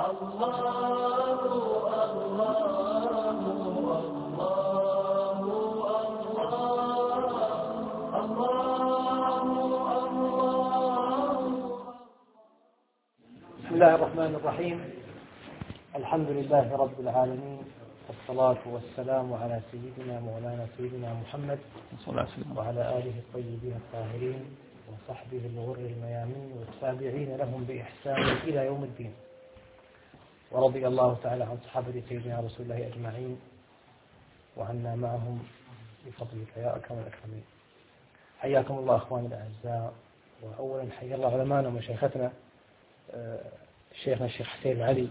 بسم الله الرحمن الرحيم. الحمد لله رب العالمين، والصلاة والسلام على سيدنا مولانا سيدنا محمد وعلى آله الطيبين الطاهرين وصحبه الغر الميامين والتابعين لهم بإحسان إلى يوم الدين. ورضي الله تعالى عن صحابة سيدنا رسول الله أجمعين وعنا معهم بفضلك يا أكرم الأكرمين. حياكم الله أخواني الأعزاء. وأولا حيا الله علمانا ومشايختنا شيخنا الشيخ حسين علي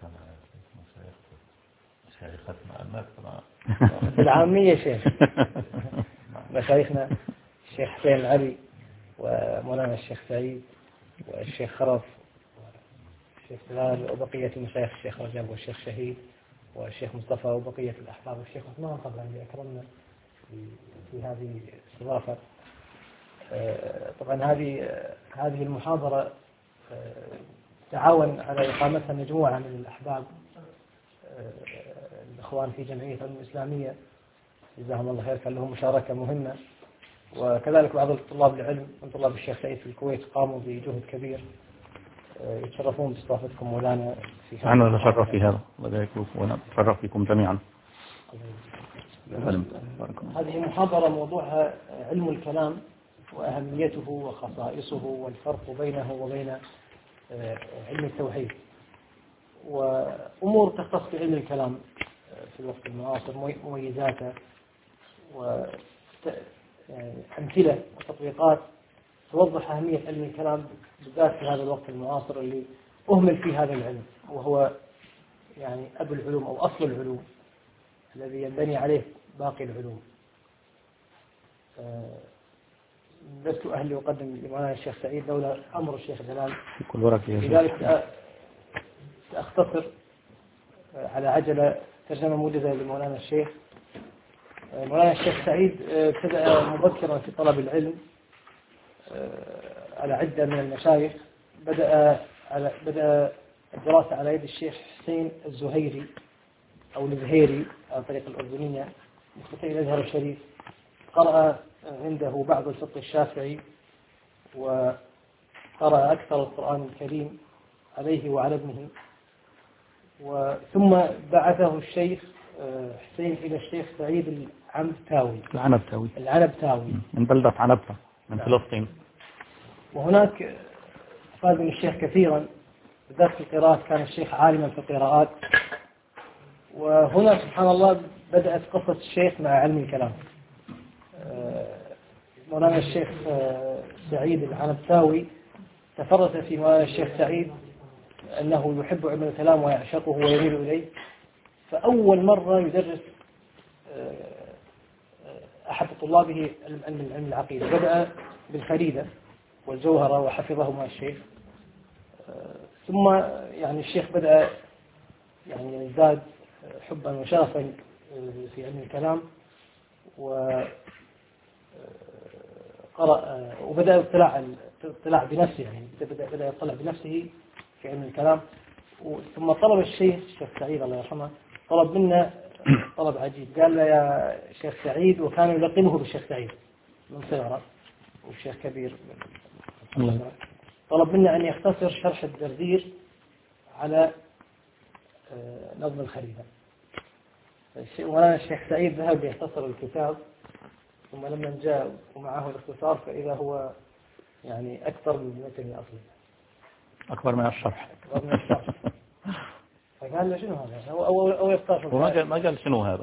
بالعامية شيخ مشايخنا الشيخ حسين علي ومولانا الشيخ سعيد والشيخ خرف والشيخ بلال وبقية المشايخ الشيخ رجب والشيخ شهيد والشيخ مصطفى وبقية الأحباب والشيخ عثمان طبعا اللي أكرمنا في هذه الاستضافة. طبعا هذه المحاضرة تعاون على إقامتها مجموعة من الأحباب الإخوان في جمعية العلوم الإسلامية جزاهم الله خير، كان لهم مشاركة مهمة، وكذلك بعض طلاب العلم من طلاب الشيخ سعيد في الكويت قاموا بجهد كبير. يتشرفون باستضافتكم مولانا في هذا. أنا نتشرف في هذا، الله يبارك فيكم ونتشرف بكم جميعا. هذه محاضرة موضوعها علم الكلام وأهميته وخصائصه والفرق بينه وبين علم التوحيد، وأمور تختص بعلم الكلام في الوقت المعاصر، مميزاته وأمثلة وتطبيقات توضح أهمية علم الكلام بالذات في هذا الوقت المعاصر اللي أهمل فيه هذا العلم، وهو يعني أبو العلوم أو أصل العلوم الذي ينبني عليه باقي العلوم. لست أهلي أقدم لمولانا الشيخ سعيد لولا أمر الشيخ جلال، لذلك سأختصر على عجلة ترجمة موجزة لمولانا الشيخ. مولانا الشيخ سعيد ابتدأ مبكرا في طلب العلم على عدة من المشايخ. بدأ الدراسة على يد الشيخ حسين الزهيري أو الزهيري عن طريق الأردنية مفتي الأزهر الشريف. قرأ عنده بعض الفقه الشافعي وقرأ أكثر القرآن الكريم عليه وعلى ابنه، ثم بعثه الشيخ حسين إلى الشيخ سعيد العنبتاوي من بلدة عنبتة من فلسطين. وهناك أفاد من الشيخ كثيرا بالذات في القراءات، كان الشيخ عالما في القراءات. وهنا سبحان الله بدأت قصة الشيخ مع علم الكلام. مولانا الشيخ سعيد العنبتاوي تفرس في مولانا الشيخ سعيد أنه يحب علم الكلام ويعشقه ويميل إليه، فأول مرة يدرس أحد طلابه علم العقيدة. بدأ بالخريدة والجوهرة وحفظهما الشيخ، ثم يعني الشيخ بدأ يعني يزداد حبا وشغفا في علم الكلام، وقرأ وبدأ اطلاع بنفسه، يعني بدأ يطلع بنفسه في علم الكلام. ثم طلب الشيخ سعيد الله يرحمه طلب منا طلب عجيب، قال له يا شيخ سعيد، وكان يلقبه بالشيخ سعيد من صغره والشيخ كبير، طلب منا أن يختصر شرح الدردير على نظم الخريدة. وأنا الشيخ سعيد ذهب ليختصر الكتاب، ثم لما جاء ومعه الاختصار فإذا هو يعني أكثر من المتن الأصلي، أكبر من الشرح. فقال له شنو هذا؟ أو يختار ما قال شنو هذا.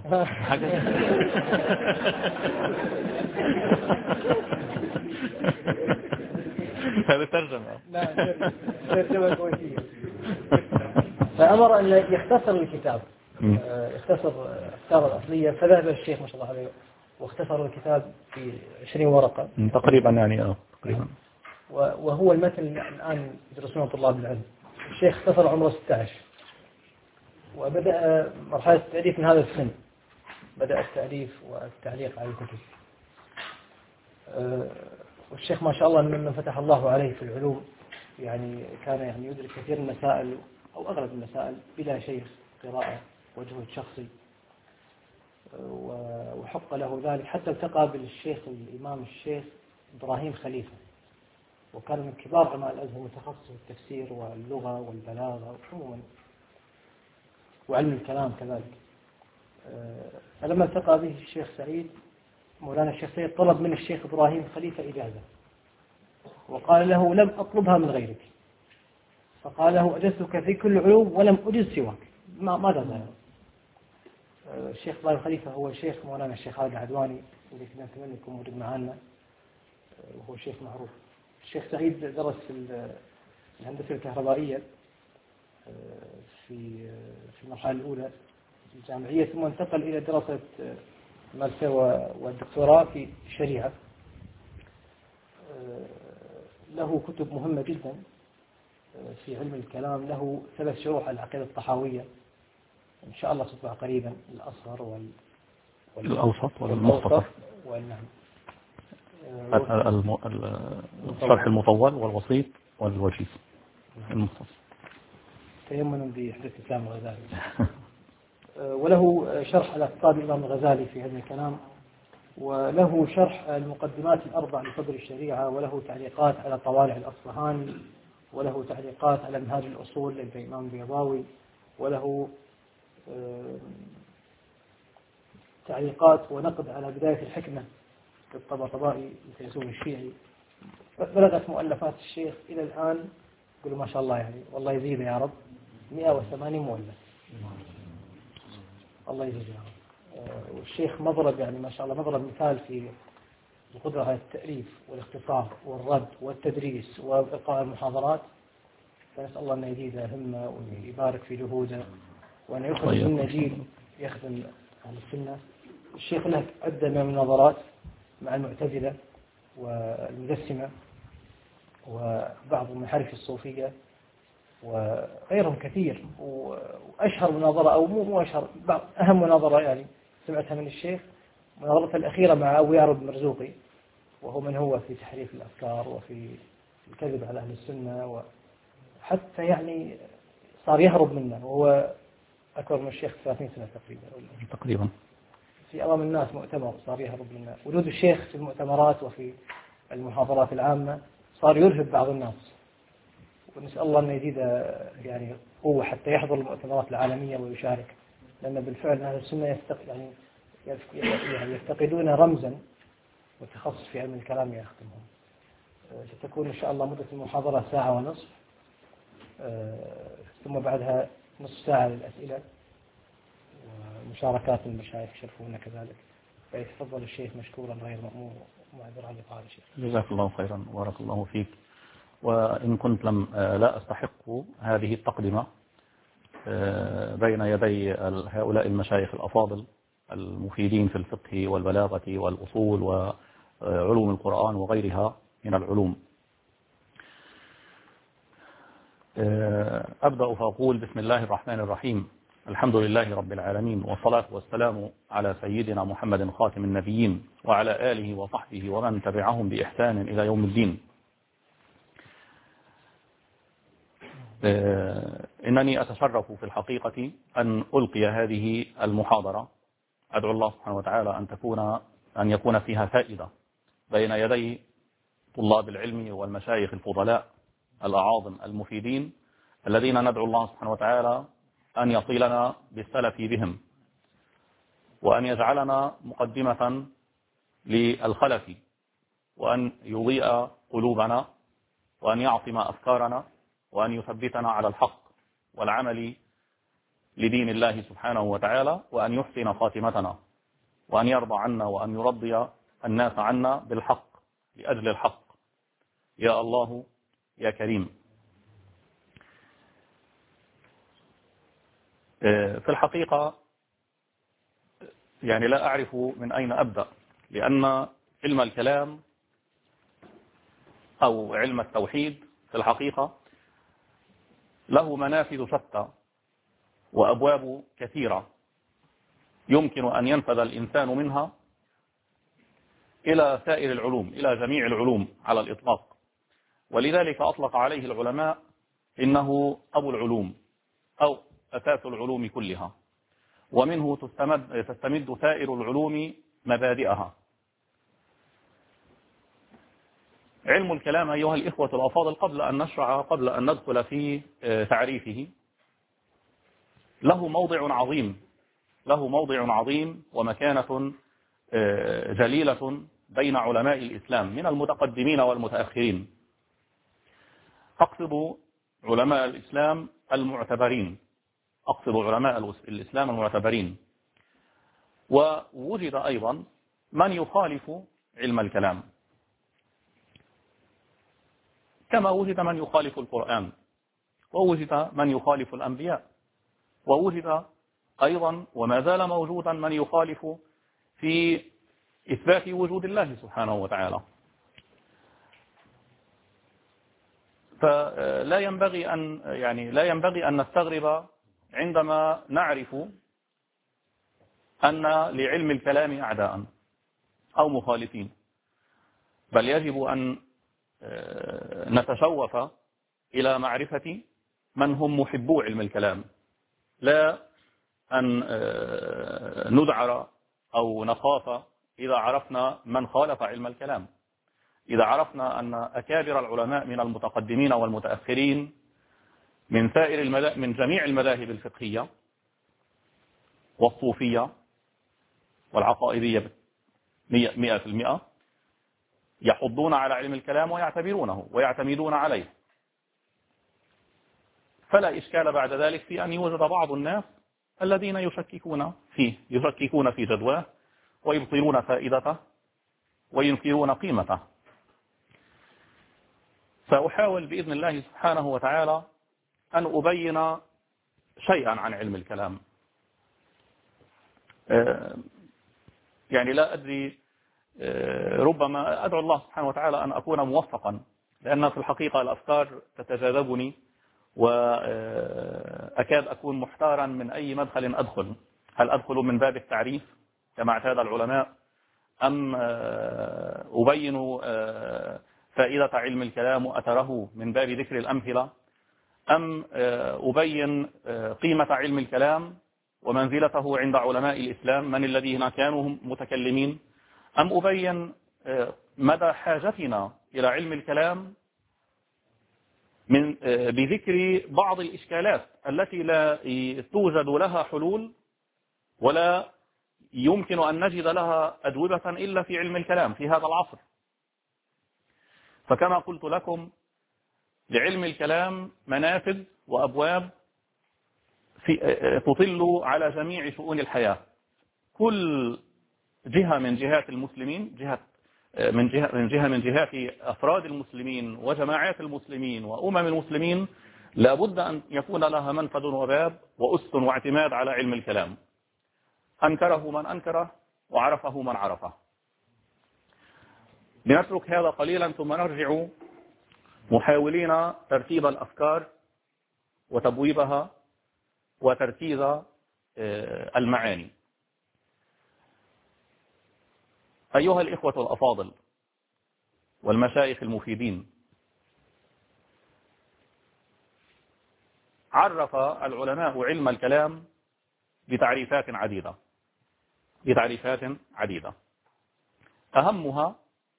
هذا ترجمة. لا ترجمة كويتية. فأمر أن يختصر الكتاب، يختصر أفكار الأصلية. فذهب الشيخ ما شاء الله عليه واختصر الكتاب في 20 ورقة تقريبا، يعني تقريبا. وهو المتن الآن يدرسونه طلاب العلم. الشيخ اختصر عمره 16، وبدأ مرحلة التأليف من هذا السن، بدأ التأليف والتعليق على الكتب. والشيخ ما شاء الله ممن فتح الله عليه في العلوم، يعني كان يعني يدرك كثير من المسائل أو أغلب المسائل بلا شيخ قراءة وجهد شخصي، وحق له ذلك حتى التقى بالشيخ الإمام الشيخ إبراهيم خليفة، وكان من كبار علماء الأزهر متخصص في التفسير واللغة والبلاغة عموما وعلم الكلام كذلك. فلما التقى به الشيخ سعيد مولانا الشيخ سعيد طلب من الشيخ إبراهيم خليفة إجازة، وقال له لم أطلبها من غيرك، فقال له أجزتك في كل علوم ولم أجز سواك. ماذا ذلك؟ الشيخ إبراهيم خليفة هو الشيخ مولانا الشيخ خالد العدواني اللي كنا نتمنى يكون موجود معنا، وهو شيخ معروف. الشيخ سعيد درس في الهندسة الكهربائية في المرحلة الأولى الجامعية، ثم انتقل إلى دراسة الماجستير والدكتوراه في الشريعة. له كتب مهمة جدا في علم الكلام، له 3 شروح على العقيدة الطحاوية إن شاء الله تطبع قريبا، الأصغر الأوسط والمختصر، والنعم الشرح المطول والوسيط والوجيز المختصر، تيمنا بحديث الإسلام الغزالي. وله شرح على اقتصاد الإمام الغزالي في علم الكلام، وله شرح المقدمات الأربع لصدر الشريعة، وله تعليقات على طوالع الأصفهاني، وله تعليقات على منهاج الأصول للإمام البيضاوي، وله تعليقات ونقد على بداية الحكمة للطباطبائي الفيلسوف الشيعي. بلغت مؤلفات الشيخ إلى الآن يقولوا ما شاء الله، يعني والله يزيد يا رب، 180 مؤلف، الله يزيد يا رب. والشيخ مضرب، يعني ما شاء الله مضرب مثال في القدرة على التأليف والاختصار والرد والتدريس وإلقاء المحاضرات. فنسأل الله أن يزيد همة ويبارك في جهوده، وأن يخرج منا جيل يخدم أهل السنة. الشيخ له عدة من المناظرات مع المعتزلة والمجسمة وبعض المنحرف الصوفية وغيرهم كثير. وأشهر مناظرة أو مو أشهر، أهم مناظرة يعني سمعتها من الشيخ مناظرته الأخيرة مع أبو يعرب المرزوقي، وهو من هو في تحريف الأفكار وفي الكذب على أهل السنة، وحتى يعني صار يهرب منه، وهو أكبر من الشيخ 30 سنة تقريبا في أمام الناس مؤتمر صار يهرب منه. وجود الشيخ في المؤتمرات وفي المحاضرات العامة صار يرهب بعض الناس، ونسأل الله أن يزيد يعني قوة حتى يحضر المؤتمرات العالمية ويشارك، لأن بالفعل أهل السنة يفتقدون رمزا متخصص في علم الكلام يخدمهم. ستكون إن شاء الله مدة المحاضرة 1.5 ساعة، ثم بعدها نصف ساعة للأسئلة ومشاركات المشايخ يشرفون كذلك. فيتفضل الشيخ مشكورا غير مأمور ومعذر عن إطالة الشيخ. جزاك الله خيرا وبارك الله فيك. وإن كنت لا أستحق هذه التقدمة بين يدي هؤلاء المشايخ الأفاضل المفيدين في الفقه والبلاغة والأصول وعلوم القرآن وغيرها من العلوم، أبدأ فأقول بسم الله الرحمن الرحيم، الحمد لله رب العالمين، والصلاة والسلام على سيدنا محمد خاتم النبيين وعلى آله وصحبه ومن تبعهم بإحسان إلى يوم الدين. إنني أتشرف في الحقيقة أن ألقي هذه المحاضرة. أدعو الله سبحانه وتعالى أن يكون فيها فائدة بين يدي طلاب العلم والمشايخ الفضلاء الأعاظم المفيدين الذين ندعو الله سبحانه وتعالى أن يصلنا بالسلف بهم، وأن يجعلنا مقدمة للخلف، وأن يضيء قلوبنا، وأن يعصم أفكارنا، وأن يثبتنا على الحق والعمل لدين الله سبحانه وتعالى، وأن يحسن خاتمتنا، وأن يرضى عنا، وأن يرضي الناس عنا بالحق لأجل الحق، يا الله يا كريم. في الحقيقة يعني لا أعرف من أين أبدأ، لأن علم الكلام أو علم التوحيد في الحقيقة له منافذ شتى وأبواب كثيرة يمكن أن ينفذ الإنسان منها إلى سائر العلوم، إلى جميع العلوم على الإطلاق. ولذلك أطلق عليه العلماء إنه أبو العلوم، أو أساس العلوم كلها، ومنه تستمد سائر العلوم مبادئها. علم الكلام أيها الإخوة الأفاضل، قبل أن ندخل في تعريفه، له موضع عظيم ومكانة جليلة بين علماء الإسلام من المتقدمين والمتأخرين. أقصد علماء الإسلام المعتبرين. ووجد أيضا من يخالف علم الكلام، كما وجد من يخالف القرآن، ووجد من يخالف الأنبياء، ووجد أيضا وما زال موجودا من يخالف في إثبات وجود الله سبحانه وتعالى. فلا ينبغي أن نستغرب عندما نعرف أن لعلم الكلام أعداء أو مخالفين، بل يجب أن نتشوف إلى معرفة من هم محبو علم الكلام، لا أن ندعر أو نخاف إذا عرفنا من خالف علم الكلام. إذا عرفنا أن أكابر العلماء من المتقدمين والمتأخرين من جميع المذاهب الفقهية والصوفية والعقائدية 100% يحضون على علم الكلام ويعتبرونه ويعتمدون عليه، فلا إشكال بعد ذلك في أن يوجد بعض الناس الذين يشككون في جدواه ويبطلون فائدته وينكرون قيمته. سأحاول بإذن الله سبحانه وتعالى أن أبين شيئا عن علم الكلام. يعني لا أدري، ربما أدعو الله سبحانه وتعالى أن أكون موفقا، لأن في الحقيقة الأفكار تتجاذبني وأكاد أكون محتارا من أي مدخل أدخل. هل أدخل من باب التعريف كما اعتاد العلماء، أم أبين فائدة علم الكلام وأثره من باب ذكر الأمثلة، أم أبين قيمة علم الكلام ومنزلته عند علماء الإسلام من الذين كانوا متكلمين، أم أبين مدى حاجتنا إلى علم الكلام بذكر بعض الإشكالات التي لا توجد لها حلول ولا يمكن أن نجد لها أجوبة إلا في علم الكلام في هذا العصر. فكما قلت لكم، لعلم الكلام منافذ وأبواب تطل على جميع شؤون الحياة. كل جهة من جهات المسلمين، من جهات أفراد المسلمين وجماعات المسلمين وأمم المسلمين، لابد أن يكون لها منفذ وباب وأس واعتماد على علم الكلام، أنكره من أنكره وعرفه من عرفه. لنترك هذا قليلا ثم نرجع محاولين ترتيب الأفكار وتبويبها وتركيز المعاني. أيها الإخوة الأفاضل والمشايخ المفيدين، عرف العلماء علم الكلام بتعريفات عديدة. أهمها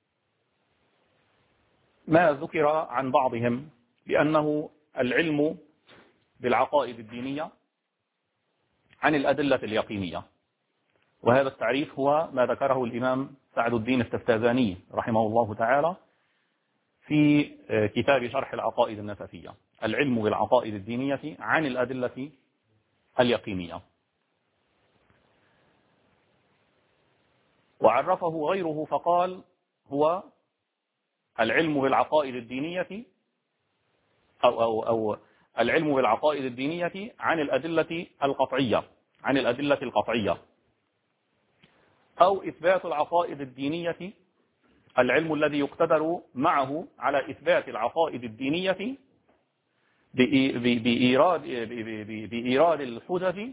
ما ذكر عن بعضهم بأنه العلم بالعقائد الدينية عن الأدلة اليقينية، وهذا التعريف هو ما ذكره الإمام سعد الدين التفتازاني رحمه الله تعالى في كتاب شرح العقائد النسفية، العلم بالعقائد الدينية عن الأدلة اليقينية. وعرفه غيره فقال هو العلم بالعقائد الدينية أو العلم بالعقائد الدينية عن الأدلة القطعية، أو إثبات العقائد الدينية، العلم الذي يقتدر معه على إثبات العقائد الدينية بإيراد الحجج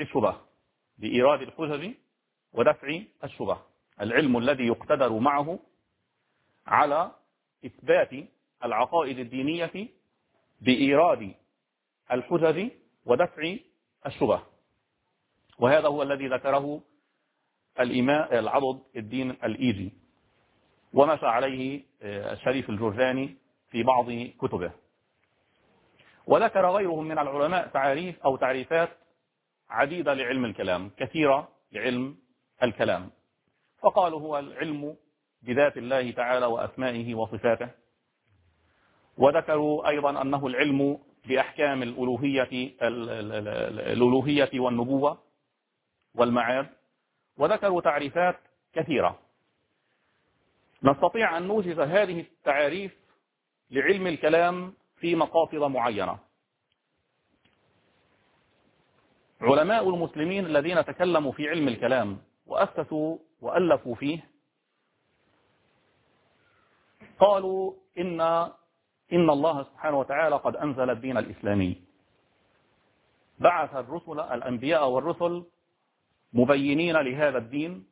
ودفع الشبه، العلم الذي يقتدر معه على إثبات العقائد الدينية بإيراد الحجج ودفع الشبه. وهذا هو الذي ذكره الإمام العضد الدين الإيجي، ومشى عليه الشريف الجرجاني في بعض كتبه. وذكر غيرهم من العلماء تعريف أو تعريفات عديدة لعلم الكلام، كثيرة لعلم الكلام. فقالوا هو العلم بذات الله تعالى وأسمائه وصفاته. وذكروا أيضا أنه العلم بأحكام الألوهية والنبوة والمعاد. وذكروا تعريفات كثيرة. نستطيع أن نوجز هذه التعاريف لعلم الكلام في مقاصد معينة. علماء المسلمين الذين تكلموا في علم الكلام وأسسوا وألفوا فيه قالوا إن الله سبحانه وتعالى قد أنزل الدين الإسلامي، بعث الرسل الأنبياء والرسل مبينين لهذا الدين،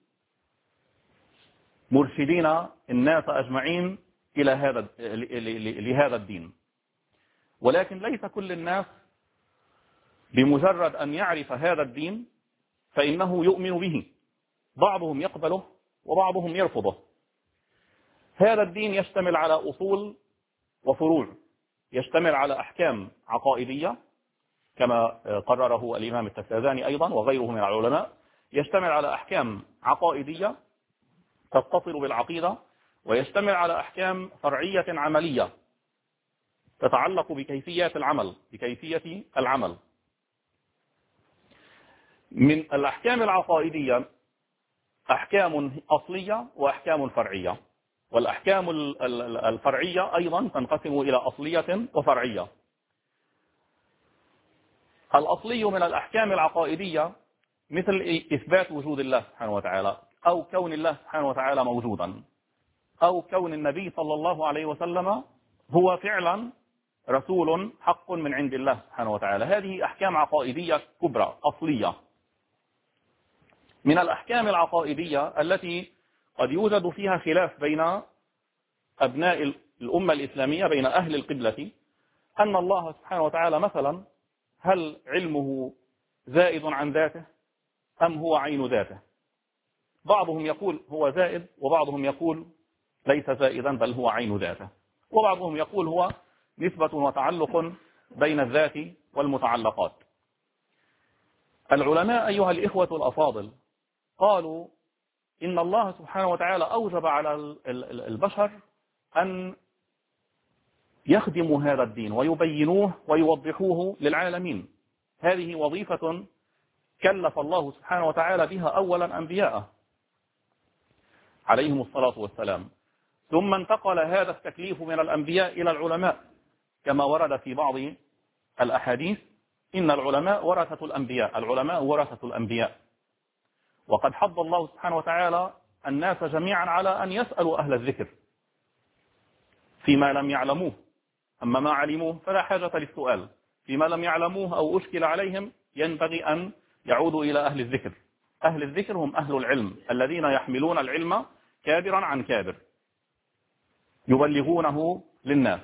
مرشدين الناس أجمعين إلى لهذا الدين. ولكن ليس كل الناس بمجرد أن يعرف هذا الدين فإنه يؤمن به، بعضهم يقبله وبعضهم يرفضه. هذا الدين يشتمل على أصول وفروع، يشتمل على أحكام عقائدية كما قرره الإمام التفتازاني أيضا وغيره من العلماء، يشتمل على أحكام عقائدية تتصل بالعقيدة، ويشتمل على أحكام فرعية عملية تتعلق بكيفية العمل. من الأحكام العقائدية أحكام أصلية وأحكام فرعية، والأحكام الفرعية أيضا تنقسم إلى أصلية وفرعية. الأصلي من الأحكام العقائدية مثل إثبات وجود الله سبحانه وتعالى، أو كون الله سبحانه وتعالى موجودا، أو كون النبي صلى الله عليه وسلم هو فعلا رسول حق من عند الله سبحانه وتعالى. هذه أحكام عقائدية كبرى أصلية. من الأحكام العقائدية التي قد يوجد فيها خلاف بين أبناء الأمة الإسلامية، بين أهل القبلة، أن الله سبحانه وتعالى مثلا هل علمه زائد عن ذاته أم هو عين ذاته؟ بعضهم يقول هو زائد، وبعضهم يقول ليس زائدا بل هو عين ذاته، وبعضهم يقول هو نسبة وتعلق بين الذات والمتعلقات. العلماء أيها الإخوة الأفاضل قالوا إن الله سبحانه وتعالى أوجب على البشر أن يخدموا هذا الدين ويبينوه ويوضحوه للعالمين. هذه وظيفة كلف الله سبحانه وتعالى بها أولا أنبياءه عليهم الصلاة والسلام، ثم انتقل هذا التكليف من الأنبياء إلى العلماء كما ورد في بعض الأحاديث إن العلماء ورثة الأنبياء، العلماء ورثة الأنبياء. وقد حض الله سبحانه وتعالى الناس جميعا على أن يسألوا أهل الذكر فيما لم يعلموه، أما ما علموه فلا حاجة للسؤال. فيما لم يعلموه أو أشكل عليهم ينبغي أن يعودوا إلى أهل الذكر. أهل الذكر هم أهل العلم الذين يحملون العلم كابرا عن كابر يبلغونه للناس.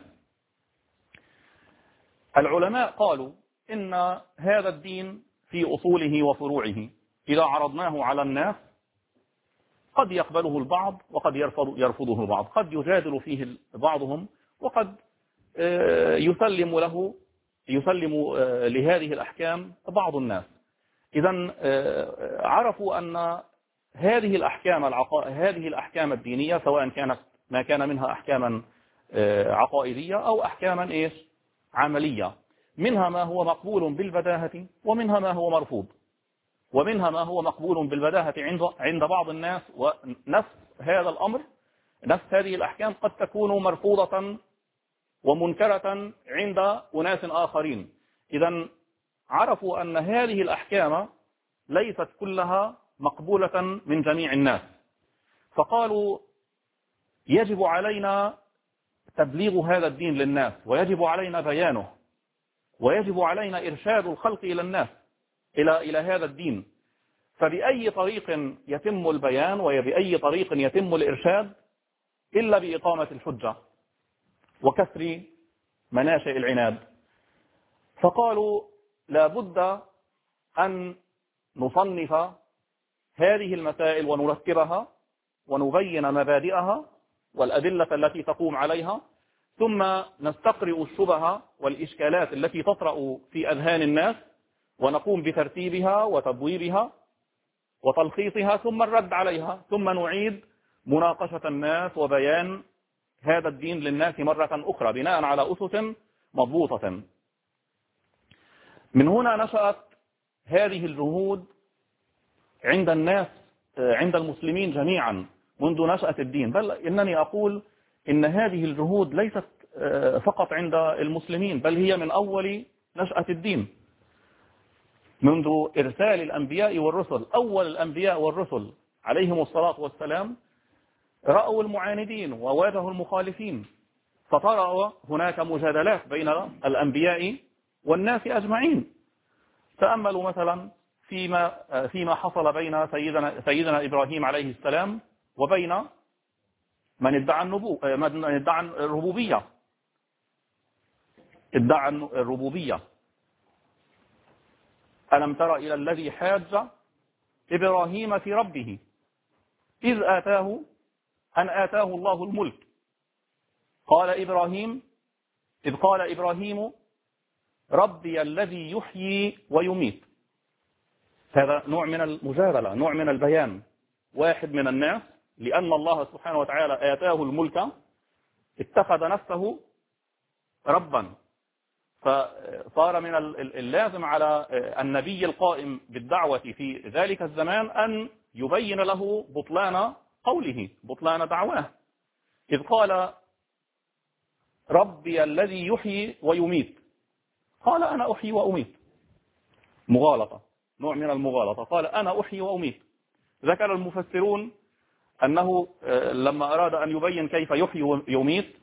العلماء قالوا إن هذا الدين في أصوله وفروعه إذا عرضناه على الناس قد يقبله البعض وقد يرفضه البعض، قد يجادل فيه بعضهم وقد يسلم لهذه الأحكام بعض الناس. إذن عرفوا أن هذه الأحكام الدينية سواء كانت ما كان منها أحكاما عقائدية أو أحكاما عملية، منها ما هو مقبول بالبداهة ومنها ما هو مرفوض، ومنها ما هو مقبول بالبداهة عند بعض الناس، ونفس هذا الأمر نفس هذه الأحكام قد تكون مرفوضة ومنكرة عند أناس آخرين. إذن عرفوا أن هذه الأحكام ليست كلها مقبولة من جميع الناس، فقالوا يجب علينا تبليغ هذا الدين للناس، ويجب علينا بيانه، ويجب علينا إرشاد الخلق إلى الناس إلى هذا الدين. فبأي طريق يتم البيان وبأي طريق يتم الإرشاد إلا بإقامة الحجة وكسر مناشئ العناد. فقالوا لابد أن نصنف هذه المسائل ونرتبها ونبين مبادئها والأدلة التي تقوم عليها، ثم نستقرئ الشبهة والإشكالات التي تطرأ في أذهان الناس ونقوم بترتيبها وتبويبها وتلخيصها، ثم الرد عليها، ثم نعيد مناقشة الناس وبيان هذا الدين للناس مرة أخرى بناء على أسس مضبوطة. من هنا نشأت هذه الجهود عند الناس، عند المسلمين جميعا منذ نشأة الدين، بل إنني أقول إن هذه الجهود ليست فقط عند المسلمين، بل هي من أول نشأة الدين، منذ إرسال الأنبياء والرسل. أول الأنبياء والرسل عليهم الصلاة والسلام رأوا المعاندين وواجهوا المخالفين، فطرأ هناك مجادلات بين الأنبياء والناس أجمعين. تأملوا مثلا فيما حصل بين سيدنا إبراهيم عليه السلام وبين من ادعى الربوبية. ألم تر إلى الذي حاج إبراهيم في ربه إذ آتاه الله الملك إذ قال إبراهيم ربي الذي يحيي ويميت. هذا نوع من المجادلة، نوع من البيان. واحد من الناس لأن الله سبحانه وتعالى آتاه الملك اتخذ نفسه ربا، فصار من اللازم على النبي القائم بالدعوة في ذلك الزمان أن يبين له بطلان قوله، بطلان دعواه. إذ قال ربي الذي يحيي ويميت، قال أنا أحيي وأميت، مغالطة، نوع من المغالطة، قال أنا أحيي وأميت. ذكر المفسرون أنه لما أراد أن يبين كيف يحيي ويميت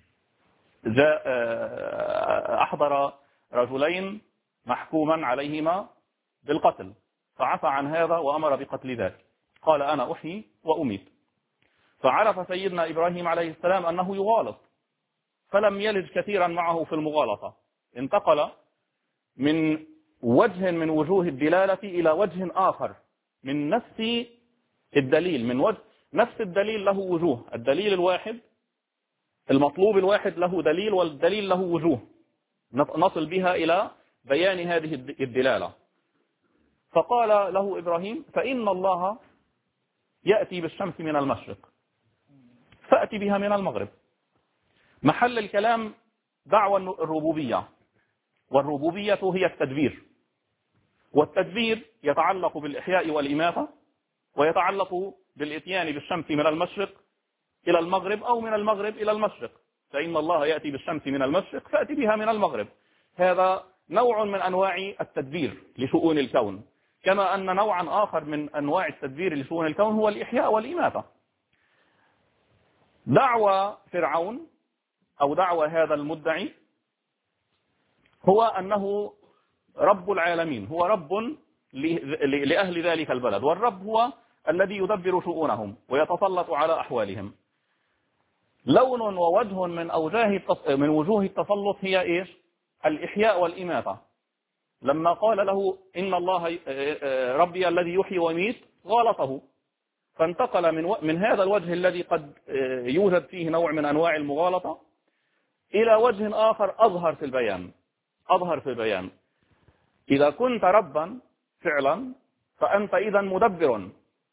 أحضر رجلين محكوما عليهما بالقتل، فعفى عن هذا وأمر بقتل ذاك، قال أنا أحيي وأميت. فعرف سيدنا إبراهيم عليه السلام أنه يغالط، فلم يلج كثيرا معه في المغالطة، انتقل من وجه من وجوه الدلالة إلى وجه آخر من نفس الدليل، من وجه نفس الدليل له وجوه، الدليل الواحد المطلوب الواحد له دليل، والدليل له وجوه نصل بها إلى بيان هذه الدلالة. فقال له إبراهيم فإن الله يأتي بالشمس من المشرق فأتي بها من المغرب. محل الكلام دعوى الربوبية، والربوبية هي التدبير، والتدبير يتعلق بالإحياء والإماتة، ويتعلق بالإتيان بالشمس من المشرق إلى المغرب أو من المغرب إلى المشرق، فإن الله يأتي بالشمس من المشرق فأتي بها من المغرب. هذا نوع من أنواع التدبير لشؤون الكون، كما أن نوعا آخر من أنواع التدبير لشؤون الكون هو الإحياء والإماتة. دعوى فرعون أو دعوى هذا المدعي هو أنه رب العالمين، هو رب لأهل ذلك البلد، والرب هو الذي يدبر شؤونهم ويتسلط على أحوالهم. لون ووجه من وجوه التسلط هي إيش؟ الإحياء والإماتة. لما قال له إن الله ربي الذي يحيي ويميت غلطه، فانتقل من هذا الوجه الذي قد يوجد فيه نوع من أنواع المغالطة إلى وجه آخر أظهر في البيان. إذا كنت ربا فعلا فأنت إذا مدبر،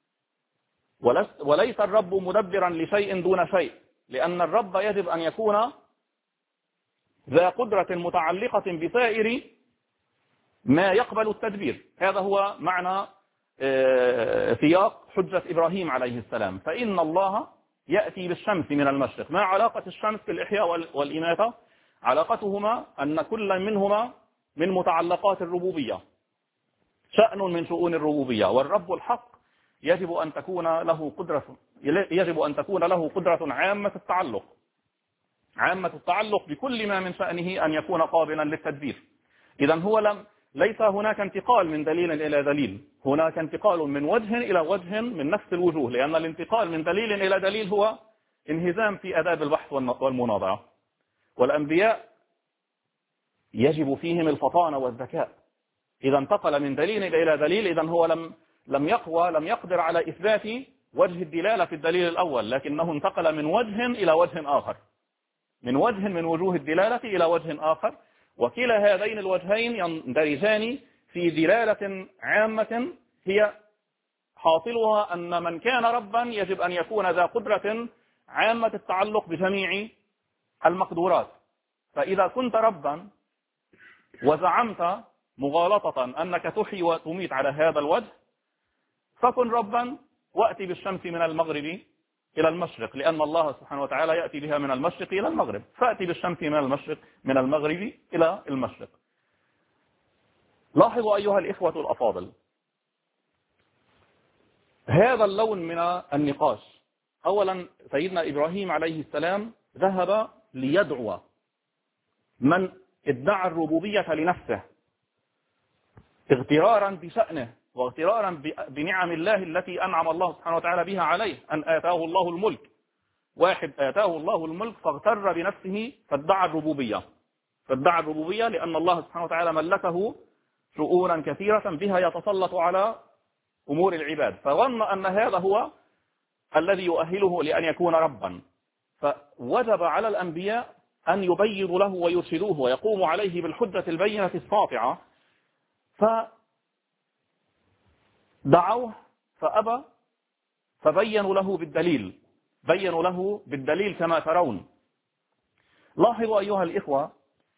وليس الرب مدبرا لشيء دون شيء، لأن الرب يجب أن يكون ذا قدرة متعلقة بسائر ما يقبل التدبير. هذا هو معنى سياق حجة إبراهيم عليه السلام، فإن الله يأتي بالشمس من المشرق. ما علاقة الشمس بالإحياء والإماتة؟ علاقتهما أن كل منهما من متعلقات الربوبية، شأن من شؤون الربوبية، والرب الحق يجب أن تكون له قدرة عامة التعلق بكل ما من شأنه أن يكون قابلا للتدبير. إذن هو ليس هناك انتقال من دليل إلى دليل، هناك انتقال من وجه إلى وجه من نفس الوجوه، لأن الانتقال من دليل إلى دليل هو انهزام في آداب البحث والمناظرة. والأنبياء يجب فيهم الفطانة والذكاء، إذا انتقل من دليل إلى دليل، إذا هو لم يقدر على إثبات وجه الدلالة في الدليل الأول، لكنه انتقل من وجه إلى وجه آخر، من وجه من وجوه الدلالة إلى وجه آخر، وكلا هذين الوجهين يندرجان في دلالة عامة هي حاصلها أن من كان ربا يجب أن يكون ذا قدرة عامة التعلق بجميع المقدورات. فإذا كنت ربا وزعمت مغالطة أنك تحيي وتميت على هذا الوجه، فكن ربا وأتي بالشمس من المغرب إلى المشرق، لأن الله سبحانه وتعالى يأتي بها من المشرق إلى المغرب، فأتي بالشمس من المغرب إلى المشرق. لاحظوا أيها الإخوة الأفاضل هذا اللون من النقاش. أولا سيدنا إبراهيم عليه السلام ذهب ليدعو من ادعى الربوبية لنفسه اغترارا بشأنه واغترارا بنعم الله التي أنعم الله سبحانه وتعالى بها عليه، أن آتاه الله الملك. واحد آتاه الله الملك فاغتر بنفسه فادعى الربوبية لأن الله سبحانه وتعالى ملكه شؤونا كثيرة بها يتسلط على أمور العباد، فظن أن هذا هو الذي يؤهله لأن يكون ربا. فوجب على الأنبياء أن يبيضوا له ويرشدوه ويقوموا عليه بالحجة البينة الساطعة، فدعوه فأبى، فبينوا له بالدليل كما ترون. لاحظوا أيها الإخوة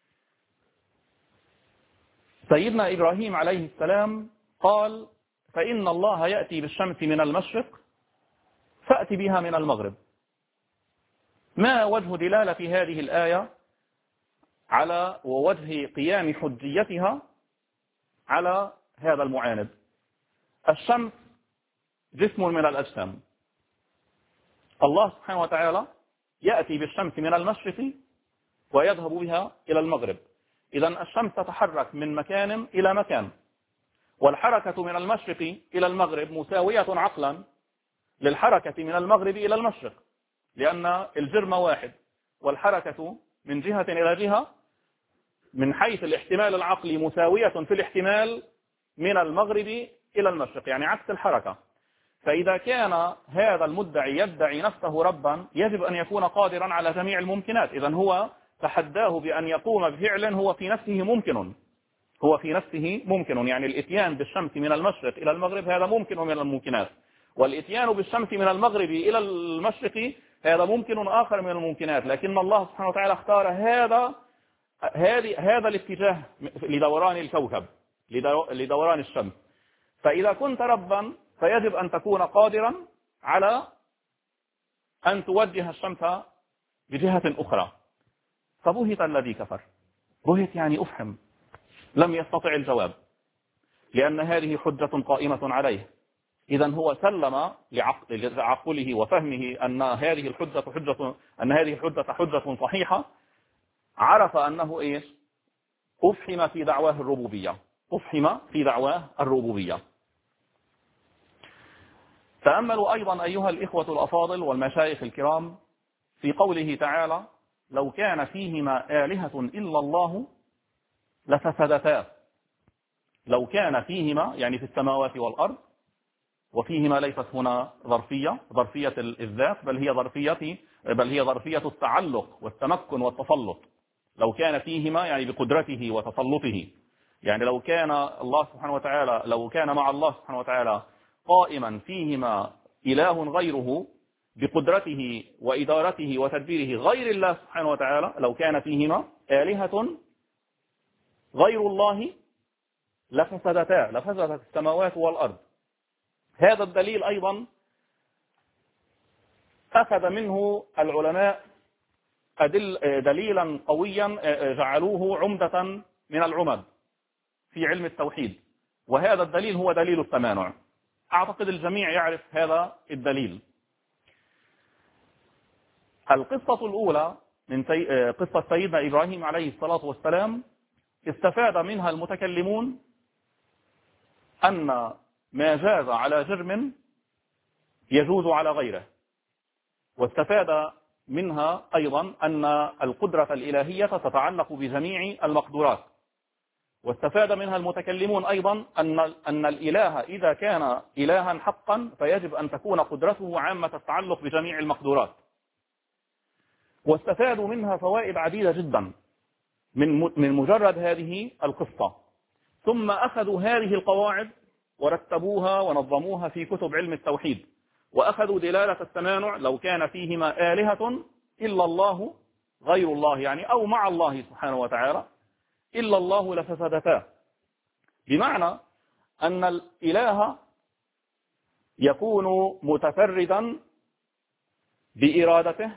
سيدنا إبراهيم عليه السلام قال فإن الله يأتي بالشمس من المشرق فأتي بها من المغرب. ما وجه دلالة هذه الآية على ووجه قيام حجيتها على هذا المعاند؟ الشمس جسم من الأجسام، الله سبحانه وتعالى يأتي بالشمس من المشرق ويذهب بها إلى المغرب. إذن الشمس تتحرك من مكان إلى مكان، والحركة من المشرق إلى المغرب مساوية عقلا للحركة من المغرب إلى المشرق، لأن الجرم واحد، والحركة من جهة إلى جهة من حيث الاحتمال العقلي مساوية في الاحتمال من المغرب إلى المشرق، يعني عكس الحركة. فإذا كان هذا المدعي يدعي نفسه ربا يجب أن يكون قادرا على جميع الممكنات. إذن هو تحداه بأن يقوم بفعل هو في نفسه ممكن، يعني الإتيان بالشمس من المشرق إلى المغرب هذا ممكن من الممكنات، والإتيان بالشمس من المغرب إلى المشرق هذا ممكن آخر من الممكنات، لكن الله سبحانه وتعالى اختار هذا الاتجاه لدوران الكوكب، لدوران الشمس. فإذا كنت ربا فيجب أن تكون قادرا على أن توجه الشمس بجهة أخرى. فبهت الذي كفر، بهت يعني أفهم، لم يستطع الجواب، لأن هذه حجة قائمة عليه. إذن هو سلم لعقله وفهمه أن هذه الحجة حجة صحيحة، عرف أنه إيش؟ أفحم في دعواه الربوبية. تأملوا أيضا أيها الإخوة الأفاضل والمشايخ الكرام في قوله تعالى لو كان فيهما آلهة إلا الله لفسدتا. لو كان فيهما يعني في السماوات والأرض، وفيهما ليست هنا ظرفية الذات، بل هي ظرفية التعلق والتمكن والتسلط. لو كان فيهما يعني بقدرته وتسلطه، يعني لو كان مع الله سبحانه وتعالى قائما فيهما إله غيره بقدرته وإدارته وتدبيره غير الله سبحانه وتعالى، لو كان فيهما آلهة غير الله لفسدت السماوات والأرض. هذا الدليل أيضا أخذ منه العلماء دليلا قويا جعلوه عمدة من العمد في علم التوحيد، وهذا الدليل هو دليل التمانع. أعتقد الجميع يعرف هذا الدليل. القصة الأولى من قصة سيدنا إبراهيم عليه الصلاة والسلام استفاد منها المتكلمون أن ما جاز على جرم يجوز على غيره، واستفاد منها أيضا أن القدرة الإلهية تتعلق بجميع المقدورات، واستفاد منها المتكلمون أيضا أن الإله إذا كان إلها حقا فيجب أن تكون قدرته عامة التعلق بجميع المقدورات. واستفادوا منها فوائد عديدة جدا من مجرد هذه القصة. ثم أخذوا هذه القواعد ورتبوها ونظموها في كتب علم التوحيد، وأخذوا دلالة التمانع لو كان فيهما آلهة إلا الله، غير الله يعني، أو مع الله سبحانه وتعالى، إلا الله لفسدتا. بمعنى أن الإله يكون متفردا بإرادته،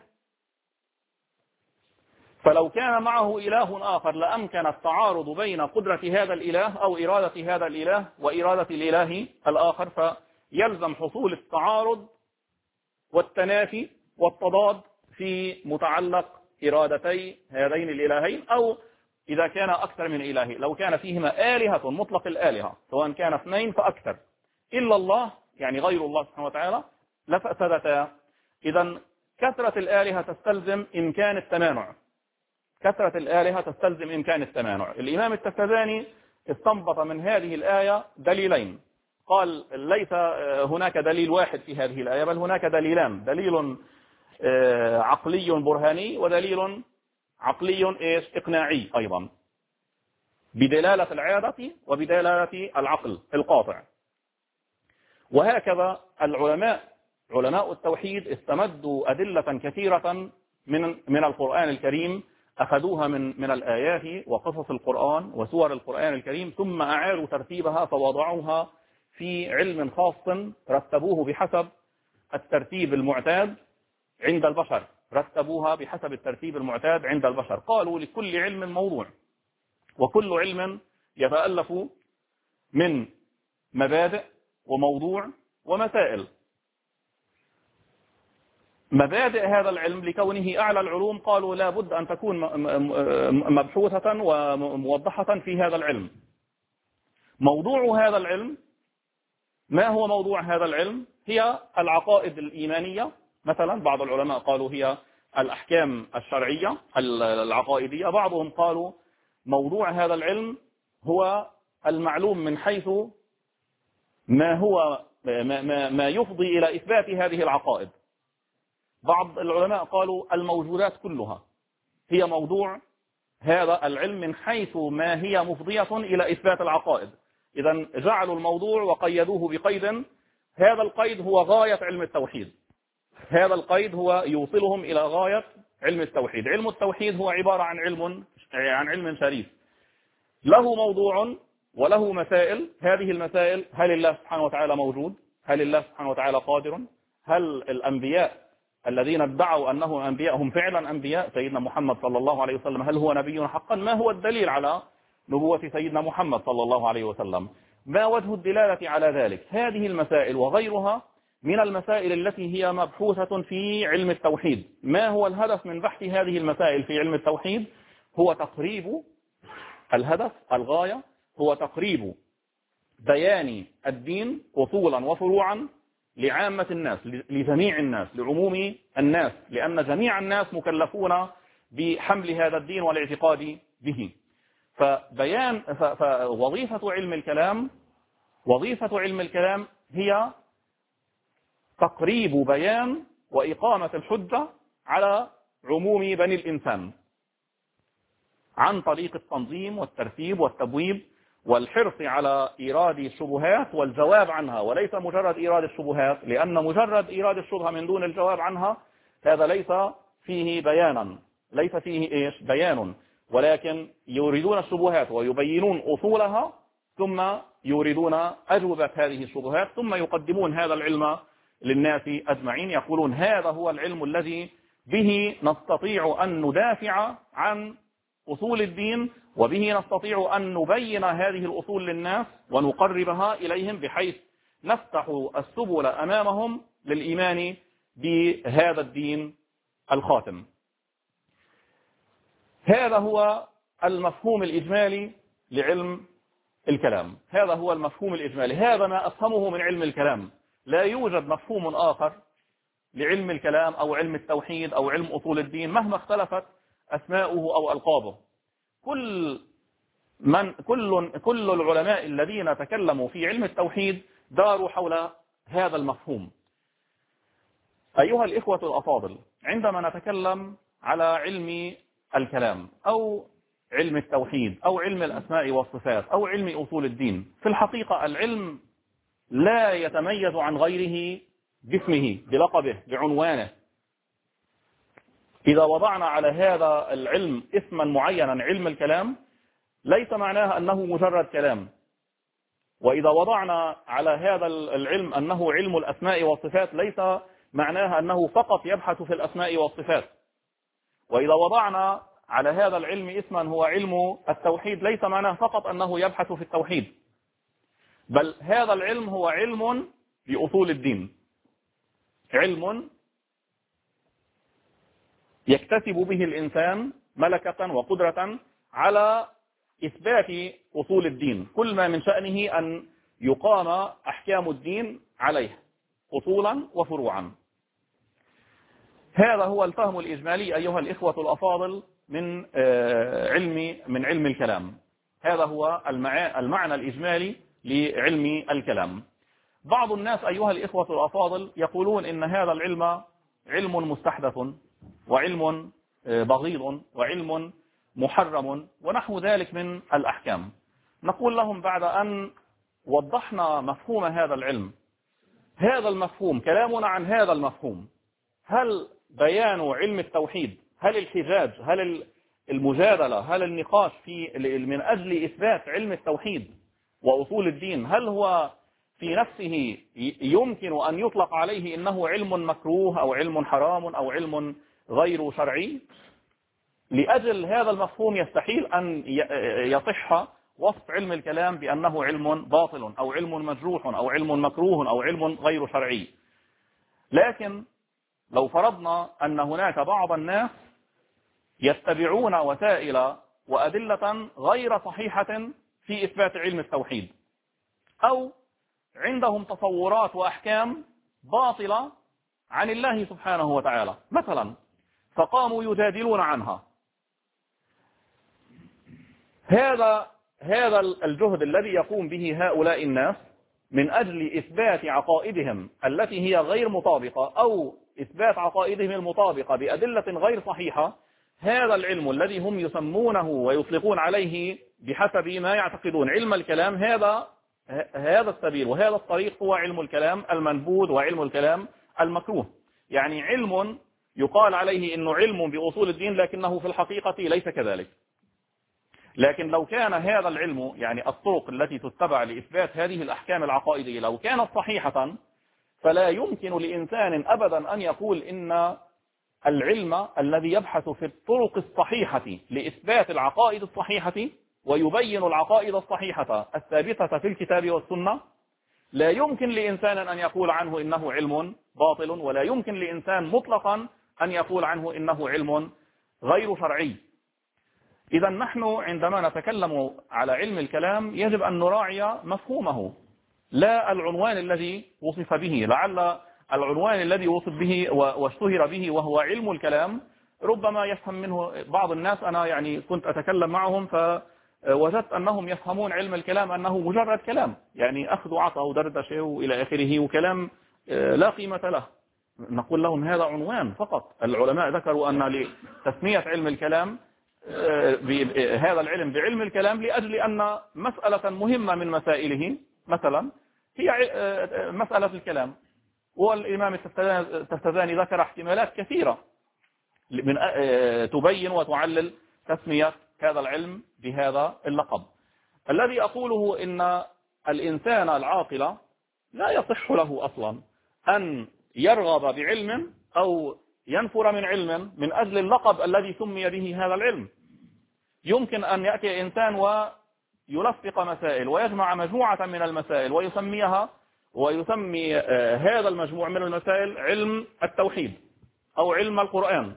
فلو كان معه إله آخر لأمكن التعارض بين قدرة هذا الإله أو إرادة هذا الإله وإرادة الإله الآخر، فيلزم حصول التعارض والتنافي والتضاد في متعلق إرادتي هذين الإلهين، أو إذا كان أكثر من إله، لو كان فيهما آلهة مطلق الآلهة سواء كان اثنين فأكثر إلا الله يعني غير الله سبحانه وتعالى لفسدتا. إذن كثرة الآلهة تستلزم إمكان التمانع، كثرة الآلهة تستلزم إمكان التمانع. الإمام التفتزاني استنبط من هذه الآية دليلين، قال ليس هناك دليل واحد في هذه الآية بل هناك دليلان، دليل عقلي برهاني ودليل عقلي إقناعي أيضا، بدلالة العادة وبدلالة العقل القاطع. وهكذا علماء التوحيد استمدوا أدلة كثيرة من القرآن الكريم، أخذوها من الآيات وقصص القرآن وسور القرآن الكريم، ثم أعادوا ترتيبها فوضعوها في علم خاص رتبوه بحسب الترتيب المعتاد عند البشر، رتبوها بحسب الترتيب المعتاد عند البشر. قالوا لكل علم موضوع، وكل علم يتألف من مبادئ وموضوع ومسائل. مبادئ هذا العلم لكونه أعلى العلوم قالوا لا بد أن تكون مبحوثة وموضحة في هذا العلم. موضوع هذا العلم، ما هو موضوع هذا العلم؟ هي العقائد الإيمانية مثلا، بعض العلماء قالوا هي الأحكام الشرعية العقائدية، بعضهم قالوا موضوع هذا العلم هو المعلوم من حيث ما يفضي إلى إثبات هذه العقائد. بعض العلماء قالوا الموجودات كلها هي موضوع هذا العلم من حيث ما هي مفضية إلى إثبات العقائد. إذن جعلوا الموضوع وقيدوه بقيد، هذا القيد هو غاية علم التوحيد، هذا القيد هو يوصلهم إلى غاية علم التوحيد. علم التوحيد هو عبارة عن علم شريف له موضوع وله مسائل. هذه المسائل: هل الله سبحانه وتعالى موجود؟ هل الله سبحانه وتعالى قادر؟ هل الأنبياء الذين ادعوا أنهم أنبياء هم فعلا أنبياء؟ سيدنا محمد صلى الله عليه وسلم هل هو نبي حقا؟ ما هو الدليل على نبوة سيدنا محمد صلى الله عليه وسلم؟ ما وجه الدلالة على ذلك؟ هذه المسائل وغيرها من المسائل التي هي مبحوثة في علم التوحيد. ما هو الهدف من بحث هذه المسائل في علم التوحيد؟ هو تقريب الهدف، الغاية هو تقريب بيان الدين أصولا وفروعا لعامة الناس، لجميع الناس، لعموم الناس، لأن جميع الناس مكلفون بحمل هذا الدين والاعتقاد به. وظيفة علم الكلام هي تقريب بيان وإقامة الحجة على عموم بني الإنسان عن طريق التنظيم والترتيب والتبويب والحرص على إيراد الشبهات والجواب عنها، وليس مجرد إيراد الشبهات، لأن مجرد إيراد الشبهة من دون الجواب عنها هذا ليس فيه بيانا، ليس فيه بيان، ولكن يوردون الشبهات ويبينون أصولها ثم يوردون أجوبة هذه الشبهات، ثم يقدمون هذا العلم للناس أجمعين، يقولون هذا هو العلم الذي به نستطيع أن ندافع عن أصول الدين، وبه نستطيع أن نبين هذه الأصول للناس ونقربها إليهم بحيث نفتح السبل أمامهم للإيمان بهذا الدين الخاتم. هذا هو المفهوم الإجمالي لعلم الكلام، هذا هو المفهوم الإجمالي، هذا ما أفهمه من علم الكلام. لا يوجد مفهوم آخر لعلم الكلام أو علم التوحيد أو علم أصول الدين مهما اختلفت أسماؤه أو ألقابه. كل كل العلماء الذين تكلموا في علم التوحيد داروا حول هذا المفهوم. أيها الإخوة الأفاضل، عندما نتكلم على علم الكلام أو علم التوحيد أو علم الأسماء والصفات أو علم أصول الدين، في الحقيقة العلم لا يتميز عن غيره باسمه، بلقبه، بعنوانه. إذا وضعنا على هذا العلم اسما معينا، علم الكلام، ليس معناها أنه مجرد كلام. وإذا وضعنا على هذا العلم أنه علم الأسماء والصفات، ليس معناها أنه فقط يبحث في الأسماء والصفات. وإذا وضعنا على هذا العلم اسما هو علم التوحيد، ليس معناه فقط أنه يبحث في التوحيد، بل هذا العلم هو علم بأصول الدين، علم يكتسب به الإنسان ملكة وقدرة على إثبات أصول الدين، كل ما من شأنه أن يقام أحكام الدين عليه أصولا وفروعا. هذا هو الفهم الإجمالي أيها الإخوة الأفاضل من علم الكلام. هذا هو المعنى الإجمالي لعلم الكلام. بعض الناس أيها الإخوة الأفاضل يقولون إن هذا العلم علم مستحدث، وعلم بغيض، وعلم محرم، ونحو ذلك من الأحكام. نقول لهم بعد أن وضحنا مفهوم هذا العلم، هذا المفهوم، كلامنا عن هذا المفهوم، هل بيان علم التوحيد، هل الحجاج، هل المجادلة، هل النقاش من أجل إثبات علم التوحيد وأصول الدين، هل هو في نفسه يمكن أن يطلق عليه إنه علم مكروه أو علم حرام أو علم غير شرعي؟ لأجل هذا المفهوم يستحيل أن يصح وصف علم الكلام بأنه علم باطل أو علم مجروح أو علم مكروه أو علم غير شرعي. لكن لو فرضنا أن هناك بعض الناس يتبعون وسائل وأدلة غير صحيحة في إثبات علم التوحيد، أو عندهم تصورات وأحكام باطلة عن الله سبحانه وتعالى مثلا، فقاموا يجادلون عنها، هذا الجهد الذي يقوم به هؤلاء الناس من أجل إثبات عقائدهم التي هي غير مطابقة، أو إثبات عقائدهم المطابقة بأدلة غير صحيحة، هذا العلم الذي هم يسمونه ويطلقون عليه بحسب ما يعتقدون علم الكلام، هذا السبيل وهذا الطريق هو علم الكلام المنبوذ وعلم الكلام المكروه. يعني علم يقال عليه إنه علم بأصول الدين، لكنه في الحقيقة ليس كذلك. لكن لو كان هذا العلم، يعني الطرق التي تتبع لإثبات هذه الأحكام العقائدية، لو كانت صحيحة، فلا يمكن لإنسان أبدا أن يقول إن العلم الذي يبحث في الطرق الصحيحة لإثبات العقائد الصحيحة ويبين العقائد الصحيحة الثابتة في الكتاب والسنة، لا يمكن لإنسان أن يقول عنه إنه علم باطل، ولا يمكن لإنسان مطلقا أن يقول عنه إنه علم غير شرعي. إذا نحن عندما نتكلم على علم الكلام يجب أن نراعي مفهومه، لا العنوان الذي وصف به. لعل العنوان الذي وصف به واشتهر به وهو علم الكلام ربما يفهم منه بعض الناس. أنا يعني كنت أتكلم معهم فوجدت أنهم يفهمون علم الكلام أنه مجرد كلام، يعني أخذ وعطى ودردشة وإلى آخره، وكلام لا قيمة له. نقول لهم هذا عنوان فقط. العلماء ذكروا أن لتسمية علم الكلام هذا العلم بعلم الكلام لأجل أن مسألة مهمة من مسائله مثلا هي مسألة الكلام. والإمام التفتزاني ذكر احتمالات كثيرة تبين وتعلل تسمية هذا العلم بهذا اللقب. الذي أقوله إن الإنسان العاقل لا يصح له أصلا أن يرغب بعلم أو ينفر من علم من أجل اللقب الذي سمي به هذا العلم. يمكن أن يأتي إنسان ويلفق مسائل ويجمع مجموعة من المسائل ويسمي هذا المجموع من المسائل علم التوحيد أو علم القرآن.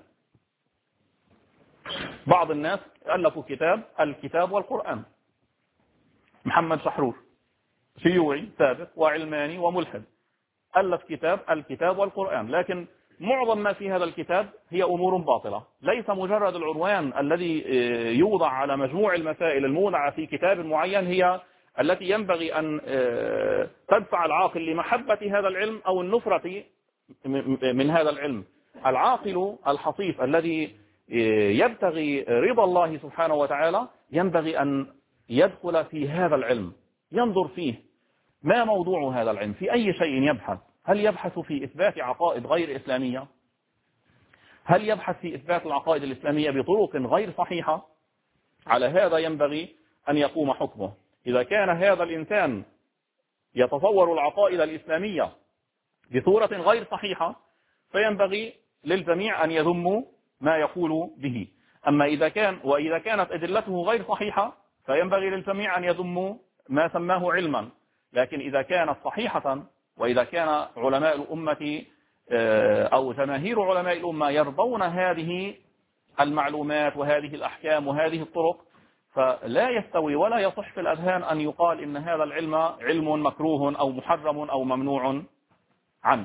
بعض الناس ألفوا كتاب الكتاب والقرآن، محمد شحرور شيوعي سابق وعلماني وملحد، ألف كتاب الكتاب والقرآن، لكن معظم ما في هذا الكتاب هي أمور باطلة، ليس مجرد العنوان الذي يوضع على مجموع المسائل الموضعة في كتاب معين هي التي ينبغي أن تدفع العاقل لمحبة هذا العلم أو النفرة من هذا العلم. العاقل الحصيف الذي يبتغي رضا الله سبحانه وتعالى ينبغي أن يدخل في هذا العلم، ينظر فيه ما موضوع هذا العلم، في أي شيء يبحث. هل يبحث في إثبات عقائد غير إسلامية؟ هل يبحث في إثبات العقائد الإسلامية بطرق غير صحيحة؟ على هذا ينبغي أن يقوم حكمه. إذا كان هذا الإنسان يتصور العقائد الإسلامية بصورة غير صحيحة فينبغي للجميع أن يذموا ما يقول به. أما وإذا كانت أدلته غير صحيحة فينبغي للجميع أن يذموا ما سماه علما. لكن إذا كانت صحيحة وإذا كان علماء الأمة أو جماهير علماء الأمة يرضون هذه المعلومات وهذه الأحكام وهذه الطرق فلا يستوي ولا يصح في الأذهان أن يقال إن هذا العلم علم مكروه أو محرم أو ممنوع عنه.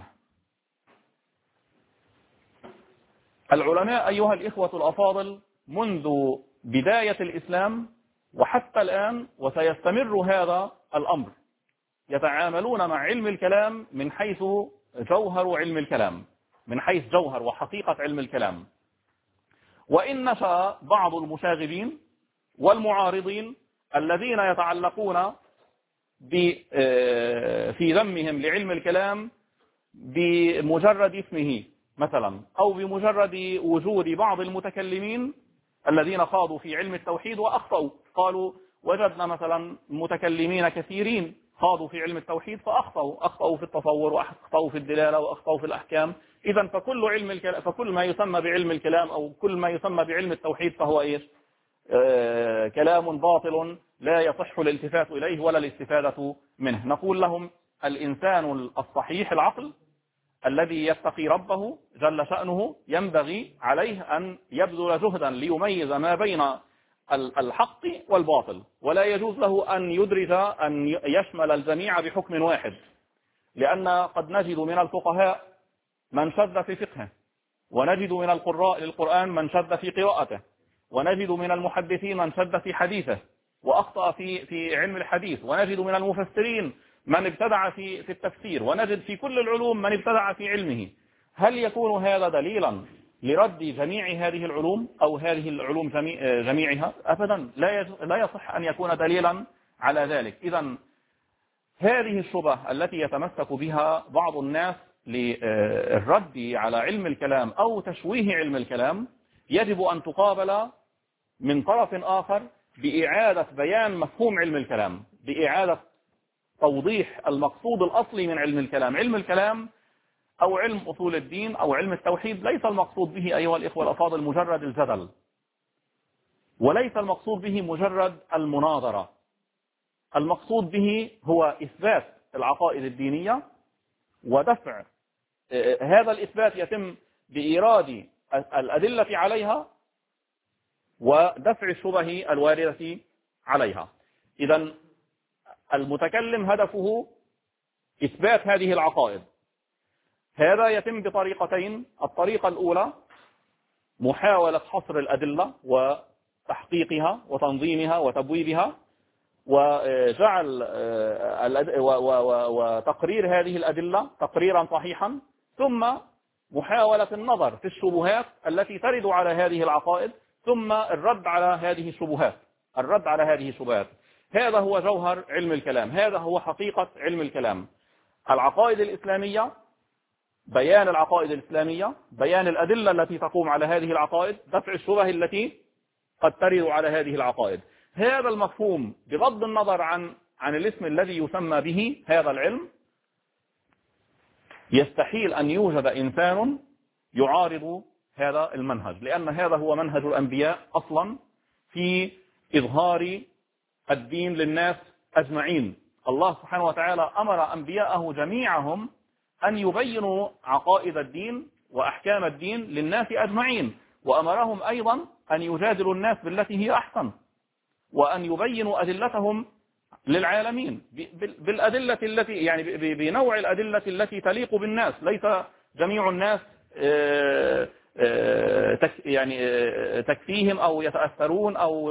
العلماء أيها الإخوة الأفاضل منذ بداية الإسلام وحتى الآن وسيستمر هذا الأمر يتعاملون مع علم الكلام من حيث جوهر علم الكلام، من حيث جوهر وحقيقة علم الكلام. وإن نشأ بعض المشاغبين والمعارضين الذين يتعلقون في ذمهم لعلم الكلام بمجرد اسمه مثلا، أو بمجرد وجود بعض المتكلمين الذين خاضوا في علم التوحيد وأخطأوا. قالوا وجدنا مثلا متكلمين كثيرين خاضوا في علم التوحيد فأخطأوا في التصور وأخطأوا في الدلالة وأخطأوا في الأحكام. إذن فكل ما يسمى بعلم الكلام أو كل ما يسمى بعلم التوحيد فهو إيش؟ كلام باطل لا يصح الالتفات إليه ولا الاستفادة منه. نقول لهم الإنسان الصحيح العقل الذي يتقي ربه جل شأنه ينبغي عليه أن يبذل جهدا ليميز ما بين الحق والباطل، ولا يجوز له أن يدرج أن يشمل الجميع بحكم واحد، لأن قد نجد من الفقهاء من شذ في فقهه، ونجد من القراء للقرآن من شذ في قراءته، ونجد من المحدثين من شذ في حديثه وأخطأ في علم الحديث، ونجد من المفسرين من ابتدع في التفسير، ونجد في كل العلوم من ابتدع في علمه. هل يكون هذا دليلا لرد جميع هذه العلوم أو هذه العلوم جميعها؟ أبدا لا يصح أن يكون دليلا على ذلك. إذن هذه الشبهة التي يتمسك بها بعض الناس للرد على علم الكلام أو تشويه علم الكلام يجب أن تقابل من طرف آخر بإعادة بيان مفهوم علم الكلام، بإعادة توضيح المقصود الأصلي من علم الكلام. علم الكلام أو علم أصول الدين أو علم التوحيد ليس المقصود به أيها الإخوة الأفاضل مجرد الجدل، وليس المقصود به مجرد المناظرة. المقصود به هو إثبات العقائد الدينية ودفع هذا الإثبات يتم بإيراد الأدلة عليها ودفع الشبه الواردة عليها. إذن المتكلم هدفه إثبات هذه العقائد. هذا يتم بطريقتين: الطريقة الأولى محاولة حصر الأدلة وتحقيقها وتنظيمها وتبويبها وجعل وتقرير هذه الأدلة تقريرا صحيحا، ثم محاولة النظر في الشبهات التي ترد على هذه العقائد، ثم الرد على هذه الشبهات. هذا هو جوهر علم الكلام، هذا هو حقيقة علم الكلام. العقائد الإسلامية، بيان العقائد الإسلامية، بيان الأدلة التي تقوم على هذه العقائد، دفع الشبه التي قد ترد على هذه العقائد. هذا المفهوم بغض النظر عن الاسم الذي يسمى به هذا العلم، يستحيل أن يوجد إنسان يعارض هذا المنهج، لأن هذا هو منهج الأنبياء أصلا في إظهار الدين للناس أجمعين. الله سبحانه وتعالى أمر أنبياءه جميعهم أن يبينوا عقائد الدين وأحكام الدين للناس أجمعين، وأمرهم أيضا أن يجادلوا الناس بالتي هي أحسن، وأن يبينوا أدلتهم للعالمين بالأدلة التي بنوع الأدلة التي تليق بالناس. ليس جميع الناس يعني تكفيهم أو يتأثرون أو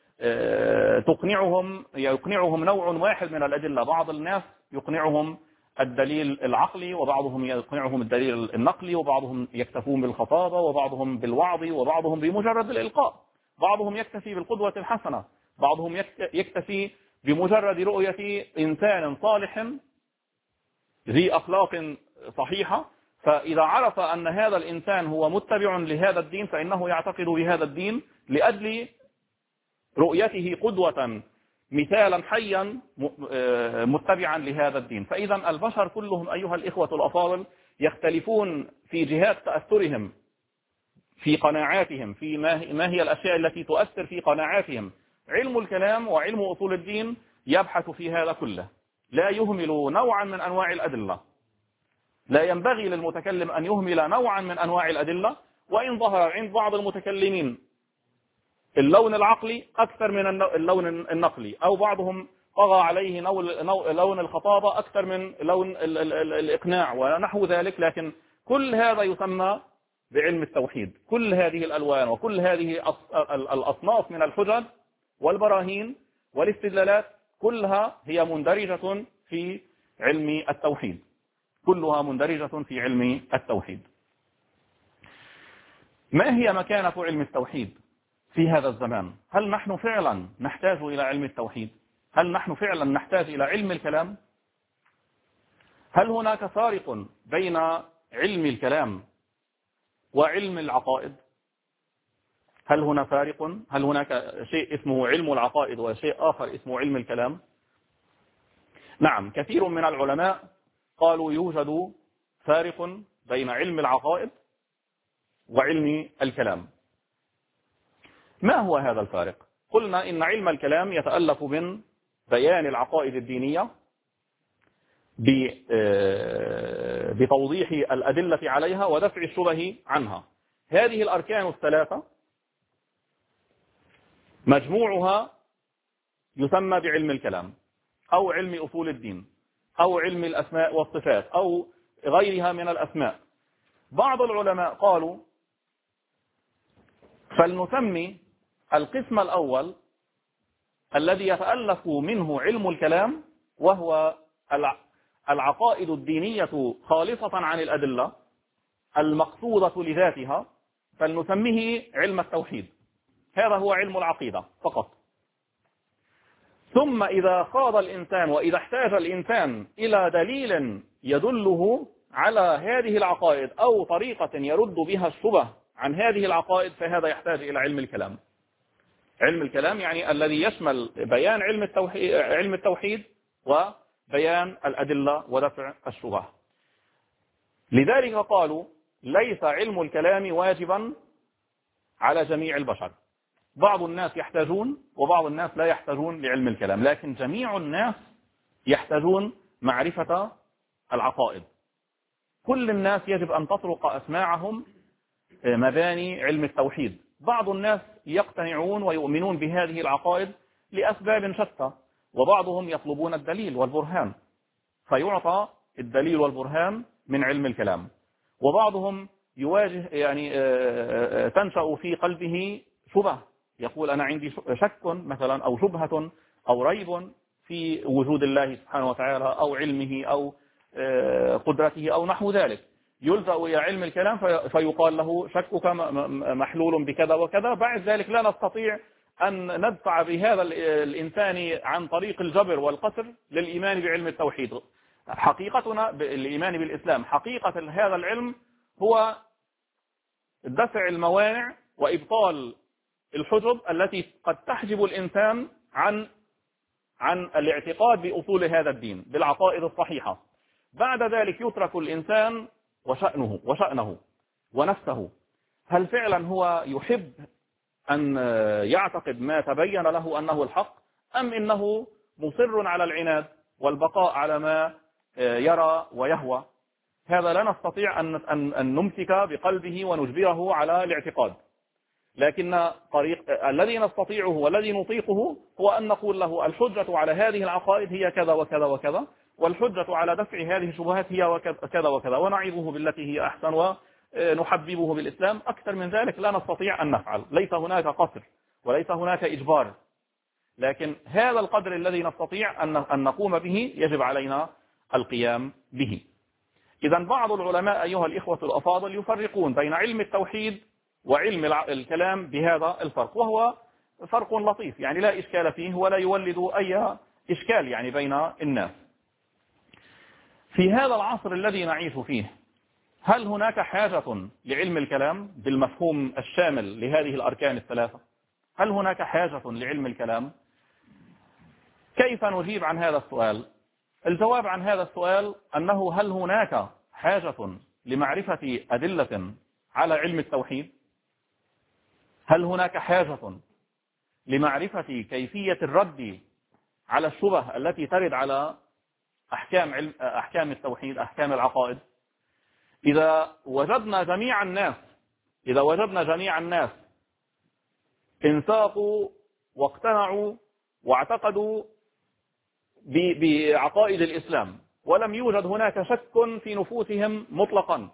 يقنعهم نوع واحد من الأدلة. بعض الناس يقنعهم الدليل العقلي، وبعضهم يقنعهم الدليل النقلي، وبعضهم يكتفون بالخطابة، وبعضهم بالوعظ، وبعضهم بمجرد الإلقاء، بعضهم يكتفي بالقدوة الحسنة، بعضهم يكتفي بمجرد رؤية إنسان صالح ذي أخلاق صحيحة، فإذا عرف أن هذا الإنسان هو متبع لهذا الدين فإنه يعتقد بهذا الدين لأجل رؤيته قدوة مثالا حيا متبعا لهذا الدين. فإذا البشر كلهم أيها الإخوة الأفاضل يختلفون في جهات تأثرهم في قناعاتهم، في ما هي الأشياء التي تؤثر في قناعاتهم. علم الكلام وعلم أصول الدين يبحث في هذا كله، لا يهمل نوعا من أنواع الأدلة، لا ينبغي للمتكلم أن يهمل نوعا من أنواع الأدلة. وإن ظهر عند بعض المتكلمين اللون العقلي أكثر من اللون النقلي، أو بعضهم طغى عليه لون الخطابة أكثر من لون الإقناع ونحو ذلك، لكن كل هذا يسمى بعلم التوحيد. كل هذه الألوان وكل هذه الأصناف من الحجج والبراهين والاستدلالات كلها هي مندرجة في علم التوحيد، كلها مندرجة في علم التوحيد. ما هي مكانة علم التوحيد في هذا الزمان؟ هل نحن فعلا نحتاج إلى علم التوحيد؟ هل نحن فعلا نحتاج إلى علم الكلام؟ هل هناك فارق بين علم الكلام وعلم العقائد؟ هل هنا فارق؟ هل هناك شيء اسمه علم العقائد وشيء آخر اسمه علم الكلام؟ نعم، كثير من العلماء قالوا يوجد فارق بين علم العقائد وعلم الكلام. ما هو هذا الفارق؟ قلنا إن علم الكلام يتألف من بيان العقائد الدينية بتوضيح الأدلة عليها ودفع الشبه عنها. هذه الأركان الثلاثة مجموعها يسمى بعلم الكلام أو علم أصول الدين أو علم الأسماء والصفات أو غيرها من الأسماء. بعض العلماء قالوا فلنسمي القسم الأول الذي يتألف منه علم الكلام وهو العقائد الدينية خالصة عن الأدلة المقصودة لذاتها، فلنسميه علم التوحيد. هذا هو علم العقيدة فقط. ثم إذا خاض الإنسان وإذا احتاج الإنسان إلى دليل يدله على هذه العقائد أو طريقة يرد بها الشبه عن هذه العقائد، فهذا يحتاج إلى علم الكلام. علم الكلام يعني الذي يشمل بيان علم التوحيد وبيان الأدلة ودفع الشبه. لذلك قالوا ليس علم الكلام واجبا على جميع البشر، بعض الناس يحتاجون وبعض الناس لا يحتاجون لعلم الكلام، لكن جميع الناس يحتاجون معرفة العقائد. كل الناس يجب أن تطرق أسماعهم مباني علم التوحيد. بعض الناس يقتنعون ويؤمنون بهذه العقائد لأسباب شتى، وبعضهم يطلبون الدليل والبرهان فيعطى الدليل والبرهان من علم الكلام، وبعضهم يواجه تنشأ في قلبه شبه، يقول أنا عندي شك مثلا أو شبهة أو ريب في وجود الله سبحانه وتعالى أو علمه أو قدرته أو نحو ذلك، يلجأ إلى علم الكلام فيقال له شكك محلول بكذا وكذا. بعد ذلك لا نستطيع أن ندفع بهذا الإنسان عن طريق الجبر والقسر للإيمان بعلم التوحيد. حقيقتنا الإيمان بالإسلام، حقيقة هذا العلم هو دفع الموانع وإبطال الحجب التي قد تحجب الإنسان عن الاعتقاد بأصول هذا الدين بالعقائد الصحيحة. بعد ذلك يترك الإنسان وشأنه ونفسه، هل فعلا هو يحب أن يعتقد ما تبين له أنه الحق، أم إنه مصر على العناد والبقاء على ما يرى ويهوى؟ هذا لا نستطيع أن نمسك بقلبه ونجبره على الاعتقاد، لكن الذي نستطيعه والذي نطيقه هو أن نقول له الحجة على هذه العقائد هي كذا وكذا وكذا، والحجة على دفع هذه الشبهات هي كذا وكذا، ونعيذه بالتي هي أحسن نحببه بالإسلام. أكثر من ذلك لا نستطيع أن نفعل، ليس هناك قصر وليس هناك إجبار، لكن هذا القدر الذي نستطيع أن نقوم به يجب علينا القيام به. إذا بعض العلماء أيها الإخوة الأفاضل يفرقون بين علم التوحيد وعلم الكلام بهذا الفرق، وهو فرق لطيف يعني لا إشكال فيه ولا يولد أي إشكال يعني بين الناس. في هذا العصر الذي نعيش فيه هل هناك حاجة لعلم الكلام بالمفهوم الشامل لهذه الأركان الثلاثة؟ هل هناك حاجة لعلم الكلام؟ كيف نجيب عن هذا السؤال؟ الجواب عن هذا السؤال أنه هل هناك حاجة لمعرفة أدلة على علم التوحيد؟ هل هناك حاجة لمعرفة كيفية الرد على الشبه التي ترد على أحكام التوحيد، أحكام العقائد؟ إذا وجدنا جميع الناس انساقوا واقتنعوا واعتقدوا بعقائد الإسلام ولم يوجد هناك شك في نفوسهم مطلقا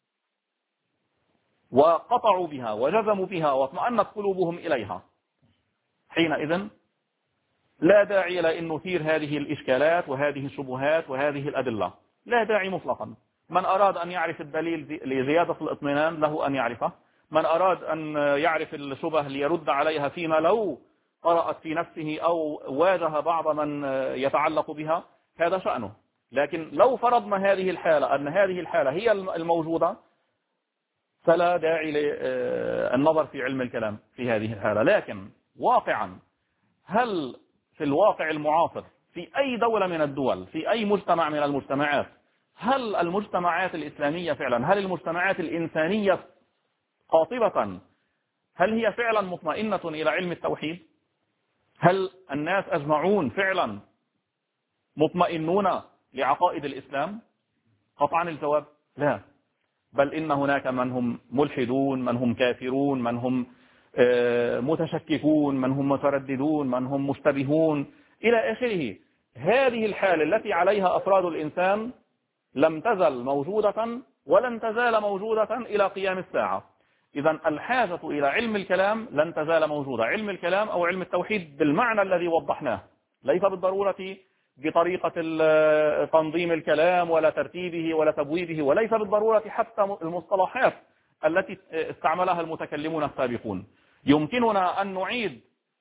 وقطعوا بها وجزموا بها واطمأنت قلوبهم إليها، حينئذ لا داعي لأن نثير هذه الإشكالات وهذه الشبهات وهذه الأدلة، لا داعي مطلقا. من أراد أن يعرف الدليل لزيادة الاطمئنان له أن يعرفه، من أراد أن يعرف الشبه ليرد عليها فيما لو قرأت في نفسه أو واجه بعض من يتعلق بها هذا شأنه. لكن لو فرضنا هذه الحالة أن هذه الحالة هي الموجودة فلا داعي للنظر في علم الكلام في هذه الحالة. لكن واقعا هل في الواقع المعاصر في أي دولة من الدول، في أي مجتمع من المجتمعات، هل المجتمعات الإسلامية فعلا، هل المجتمعات الإنسانية قاطبة، هل هي فعلا مطمئنة إلى علم التوحيد؟ هل الناس أجمعون فعلا مطمئنون لعقائد الإسلام؟ قطعا الجواب لا، بل إن هناك من هم ملحدون، من هم كافرون، من هم متشككون، من هم مترددون، من هم مشتبهون إلى آخره. هذه الحالة التي عليها أفراد الإنسان لم تزل موجودة ولن تزال موجودة إلى قيام الساعة. إذا الحاجة إلى علم الكلام لن تزال موجودة، علم الكلام أو علم التوحيد بالمعنى الذي وضحناه، ليس بالضرورة بطريقة تنظيم الكلام ولا ترتيبه ولا تبويبه، وليس بالضرورة حتى المصطلحات التي استعملها المتكلمون السابقون. يمكننا أن نعيد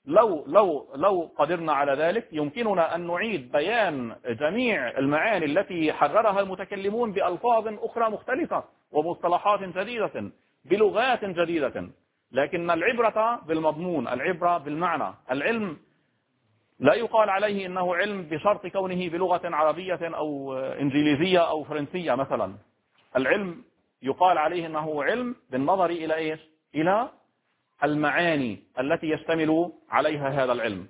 لو قدرنا على ذلك، يمكننا أن نعيد بيان جميع المعاني التي حررها المتكلمون بألفاظ أخرى مختلفة ومصطلحات جديدة بلغات جديدة، لكن العبرة بالمضمون، العبرة بالمعنى. العلم لا يقال عليه إنه علم بشرط كونه بلغة عربية أو إنجليزية أو فرنسية مثلا. العلم يقال عليه إنه علم بالنظر إلى إيش؟ إلى المعاني التي يشتمل عليها هذا العلم.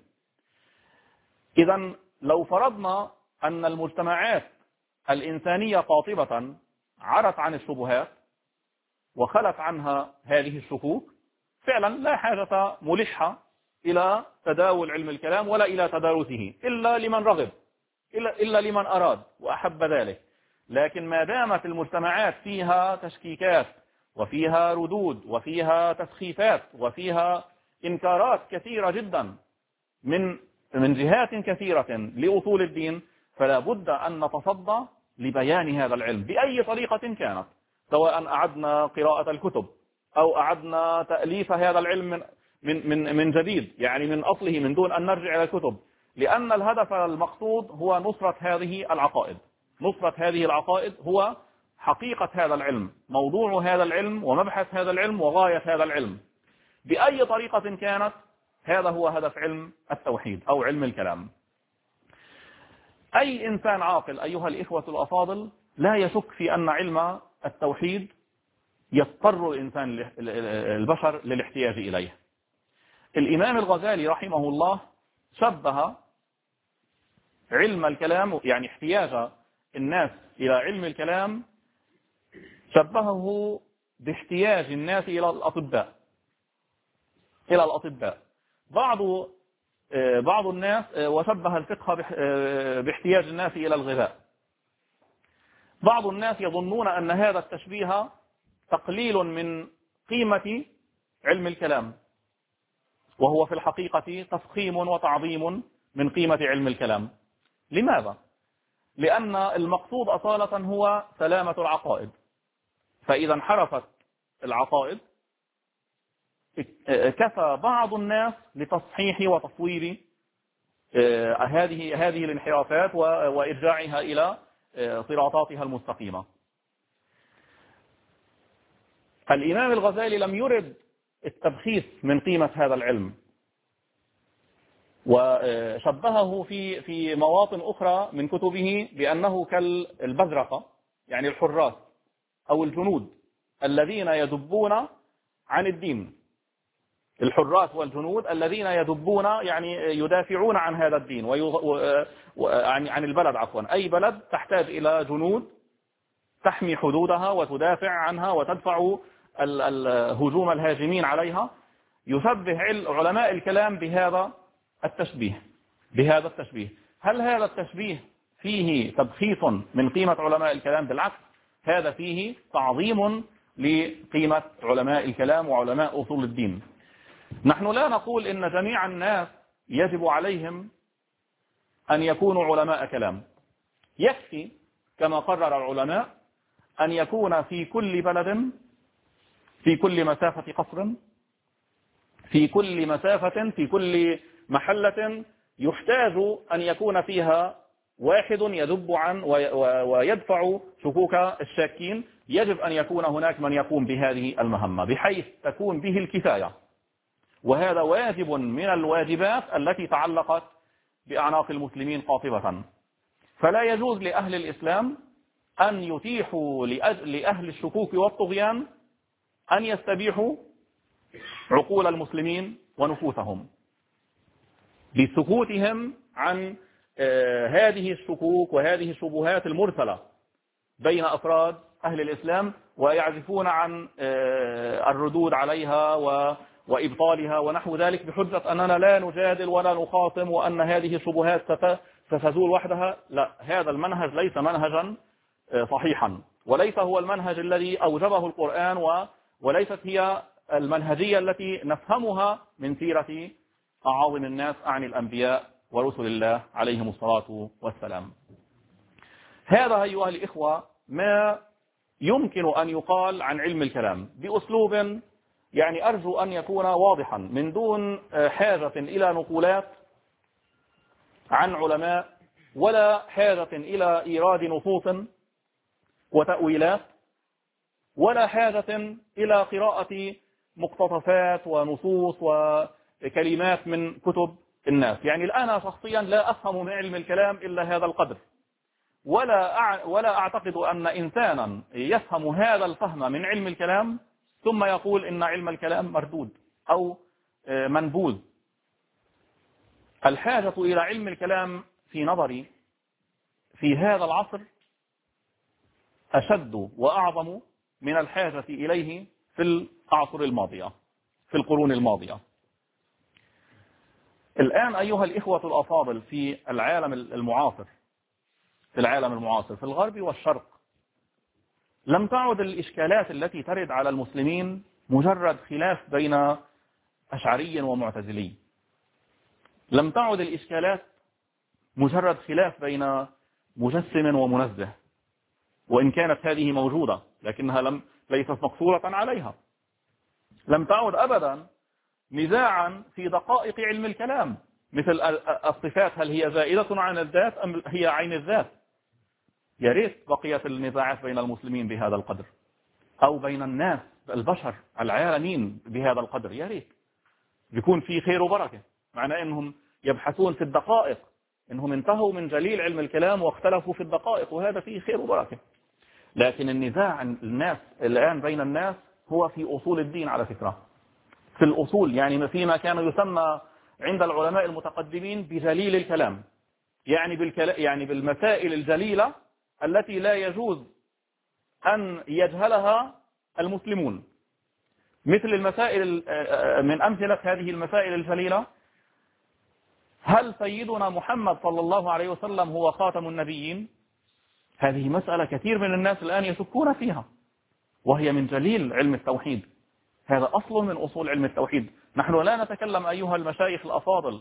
إذا لو فرضنا أن المجتمعات الإنسانية قاطبة عرت عن الشبهات وخلت عنها هذه الشكوك، فعلا لا حاجة ملحة إلى تداول علم الكلام ولا إلى تدارسه إلا لمن رغب، إلا لمن أراد وأحب ذلك. لكن ما دامت المجتمعات فيها تشكيكات وفيها ردود وفيها تسخيفات وفيها إنكارات كثيرة جدا من جهات كثيرة لأصول الدين، فلا بد أن نتصدى لبيان هذا العلم بأي طريقة كانت، سواء أعدنا قراءة الكتب أو أعدنا تأليف هذا العلم من جديد، يعني من أصله من دون أن نرجع إلى الكتب، لأن الهدف المقصود هو نصرة هذه العقائد. نصرة هذه العقائد هو حقيقة هذا العلم، موضوع هذا العلم ومبحث هذا العلم وغاية هذا العلم بأي طريقة كانت. هذا هو هدف علم التوحيد أو علم الكلام. أي إنسان عاقل أيها الإخوة الأفاضل لا يشك في أن علم التوحيد يضطر الإنسان البشر للاحتياج إليه. الإمام الغزالي رحمه الله شبه علم الكلام، يعني احتياج الناس إلى علم الكلام، شبهه باحتياج الناس إلى الأطباء. بعض الناس وشبه الفقه باحتياج الناس إلى الغذاء. بعض الناس يظنون أن هذا التشبيه تقليل من قيمة علم الكلام، وهو في الحقيقة تفخيم وتعظيم من قيمة علم الكلام. لماذا؟ لأن المقصود أصالة هو سلامة العقائد، فإذا انحرفت العقائد كفى بعض الناس لتصحيح وتصوير هذه الانحرافات وإرجاعها إلى صراطاتها المستقيمة. الإمام الغزالي لم يرد التبخيس من قيمة هذا العلم، وشبهه في مواطن أخرى من كتبه بأنه كالبزرقة، يعني الحراس أو الجنود الذين يدبون عن الدين. الحراس والجنود الذين يدبون يعني يدافعون عن هذا الدين عن البلد عفوا. أي بلد تحتاج إلى جنود تحمي حدودها وتدافع عنها وتدفع الهجوم الهاجمين عليها. يشبه علماء الكلام بهذا التشبيه. هل هذا التشبيه فيه تبخيص من قيمة علماء الكلام؟ بالعكس، هذا فيه تعظيم لقيمة علماء الكلام وعلماء أصول الدين. نحن لا نقول إن جميع الناس يجب عليهم أن يكونوا علماء كلام. يكفي كما قرر العلماء أن يكون في كل بلد، في كل مسافة قصر، في كل مسافة، في كل محلة يحتاج أن يكون فيها واحد يذب عن ويدفع شكوك الشاكين. يجب أن يكون هناك من يقوم بهذه المهمة بحيث تكون به الكفاية، وهذا واجب من الواجبات التي تعلقت بأعناق المسلمين قاطبة. فلا يجوز لأهل الإسلام أن يتيحوا لأهل الشكوك والطغيان أن يستبيحوا عقول المسلمين ونفوسهم بسكوتهم عن هذه الشكوك وهذه الشبهات المرسلة بين أفراد أهل الإسلام، ويعزفون عن الردود عليها وإبطالها ونحو ذلك بحجة أننا لا نجادل ولا نخاصم وأن هذه الشبهات ستزول وحدها. لا، هذا المنهج ليس منهجا صحيحا، وليس هو المنهج الذي أوجبه القرآن، وليست هي المنهجية التي نفهمها من سيرة أعاظم الناس عن الأنبياء ورسل الله عليهم الصلاة والسلام. هذا أيها الإخوة ما يمكن أن يقال عن علم الكلام بأسلوب يعني أرجو أن يكون واضحا من دون حاجة إلى نقولات عن علماء، ولا حاجة إلى إيراد نصوص وتأويلات، ولا حاجة إلى قراءة مقتطفات ونصوص وكلمات من كتب الناس. يعني الآن شخصيا لا أفهم من علم الكلام إلا هذا القدر، ولا أعتقد أن إنسانا يفهم هذا الفهم من علم الكلام ثم يقول إن علم الكلام مردود أو منبوذ. الحاجة إلى علم الكلام في نظري في هذا العصر أشد وأعظم من الحاجة إليه في الأعصر الماضية، في القرون الماضية. الآن أيها الإخوة الأفاضل في العالم المعاصر، في الغرب والشرق، لم تعد الإشكالات التي ترد على المسلمين مجرد خلاف بين أشعري ومعتزلي. لم تعد الإشكالات مجرد خلاف بين مجسم ومنزه، وإن كانت هذه موجودة لكنها ليست مقصورة عليها. لم تعد أبدا نزاعا في دقائق علم الكلام مثل الصفات، هل هي زائدة عن الذات أم هي عين الذات. يا ريت بقيت النزاعات بين المسلمين بهذا القدر، أو بين الناس البشر العالمين بهذا القدر. يا ريت يكون في خير وبركة، معناه أنهم يبحثون في الدقائق، أنهم انتهوا من جليل علم الكلام واختلفوا في الدقائق، وهذا فيه خير وبركة. لكن النزاع الناس الآن بين الناس هو في أصول الدين على فكرة، في الأصول، يعني فيما كان يسمى عند العلماء المتقدمين بجليل الكلام، يعني بالمسائل الجليلة التي لا يجوز أن يجهلها المسلمون. مثل المسائل، من أمثلة هذه المسائل الجليلة: هل سيدنا محمد صلى الله عليه وسلم هو خاتم النبيين؟ هذه مسألة كثير من الناس الآن يشكون فيها، وهي من جليل علم التوحيد. هذا أصل من أصول علم التوحيد. نحن لا نتكلم أيها المشايخ الأفاضل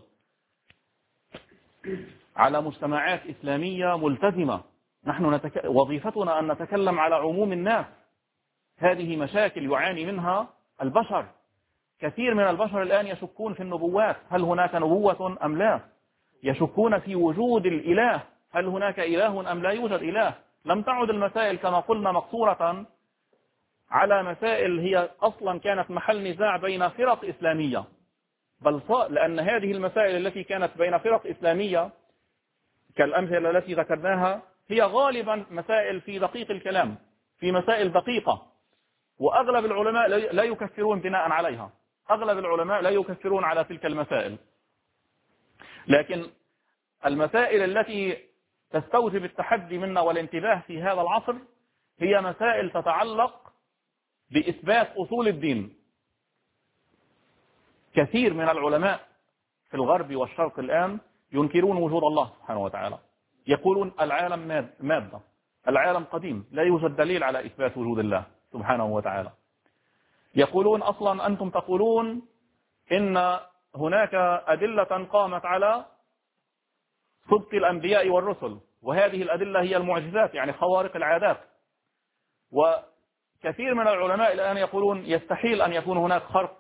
على مجتمعات إسلامية ملتزمة، نحن وظيفتنا أن نتكلم على عموم الناس. هذه مشاكل يعاني منها البشر. كثير من البشر الآن يشكون في النبوات، هل هناك نبوة أم لا؟ يشكون في وجود الإله، هل هناك إله أم لا يوجد إله؟ لم تعد المسائل كما قلنا مقصورة على مسائل هي أصلا كانت محل نزاع بين فرق إسلامية، بل لأن هذه المسائل التي كانت بين فرق إسلامية كالأمثلة التي ذكرناها هي غالبا مسائل في دقيق الكلام، في مسائل دقيقة، وأغلب العلماء لا يكفرون بناء عليها، أغلب العلماء لا يكفرون على تلك المسائل. لكن المسائل التي تستوجب التحدي منا والانتباه في هذا العصر هي مسائل تتعلق بإثبات أصول الدين. كثير من العلماء في الغرب والشرق الآن ينكرون وجود الله سبحانه وتعالى، يقولون العالم مادة، العالم قديم، لا يوجد دليل على إثبات وجود الله سبحانه وتعالى. يقولون أصلا أنتم تقولون إن هناك أدلة قامت على صدق الأنبياء والرسل، وهذه الأدلة هي المعجزات، يعني خوارق العادات. وكثير من العلماء الآن يقولون يستحيل أن يكون هناك خرق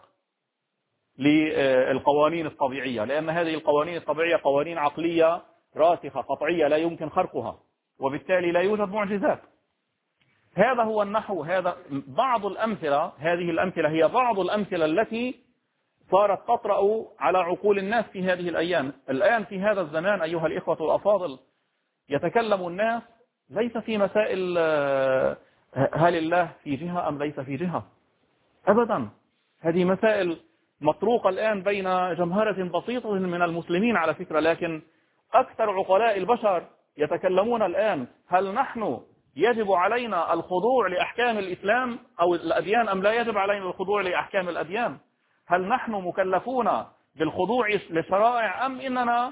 للقوانين الطبيعية، لأن هذه القوانين الطبيعية قوانين عقلية راسخة قطعية لا يمكن خرقها، وبالتالي لا يوجد معجزات. هذا هو النحو. هذا بعض الأمثلة، هذه الأمثلة هي بعض الأمثلة التي صارت تطرأ على عقول الناس في هذه الأيام. الآن في هذا الزمان أيها الإخوة الأفاضل يتكلم الناس ليس في مسائل هل الله في جهة أم ليس في جهة، أبدا. هذه مسائل مطروقة الآن بين جمهرة بسيطة من المسلمين على فكرة، لكن أكثر عقلاء البشر يتكلمون الآن هل نحن يجب علينا الخضوع لأحكام الإسلام أو الأديان أم لا يجب علينا الخضوع لأحكام الأديان؟ هل نحن مكلفون بالخضوع للشرائع أم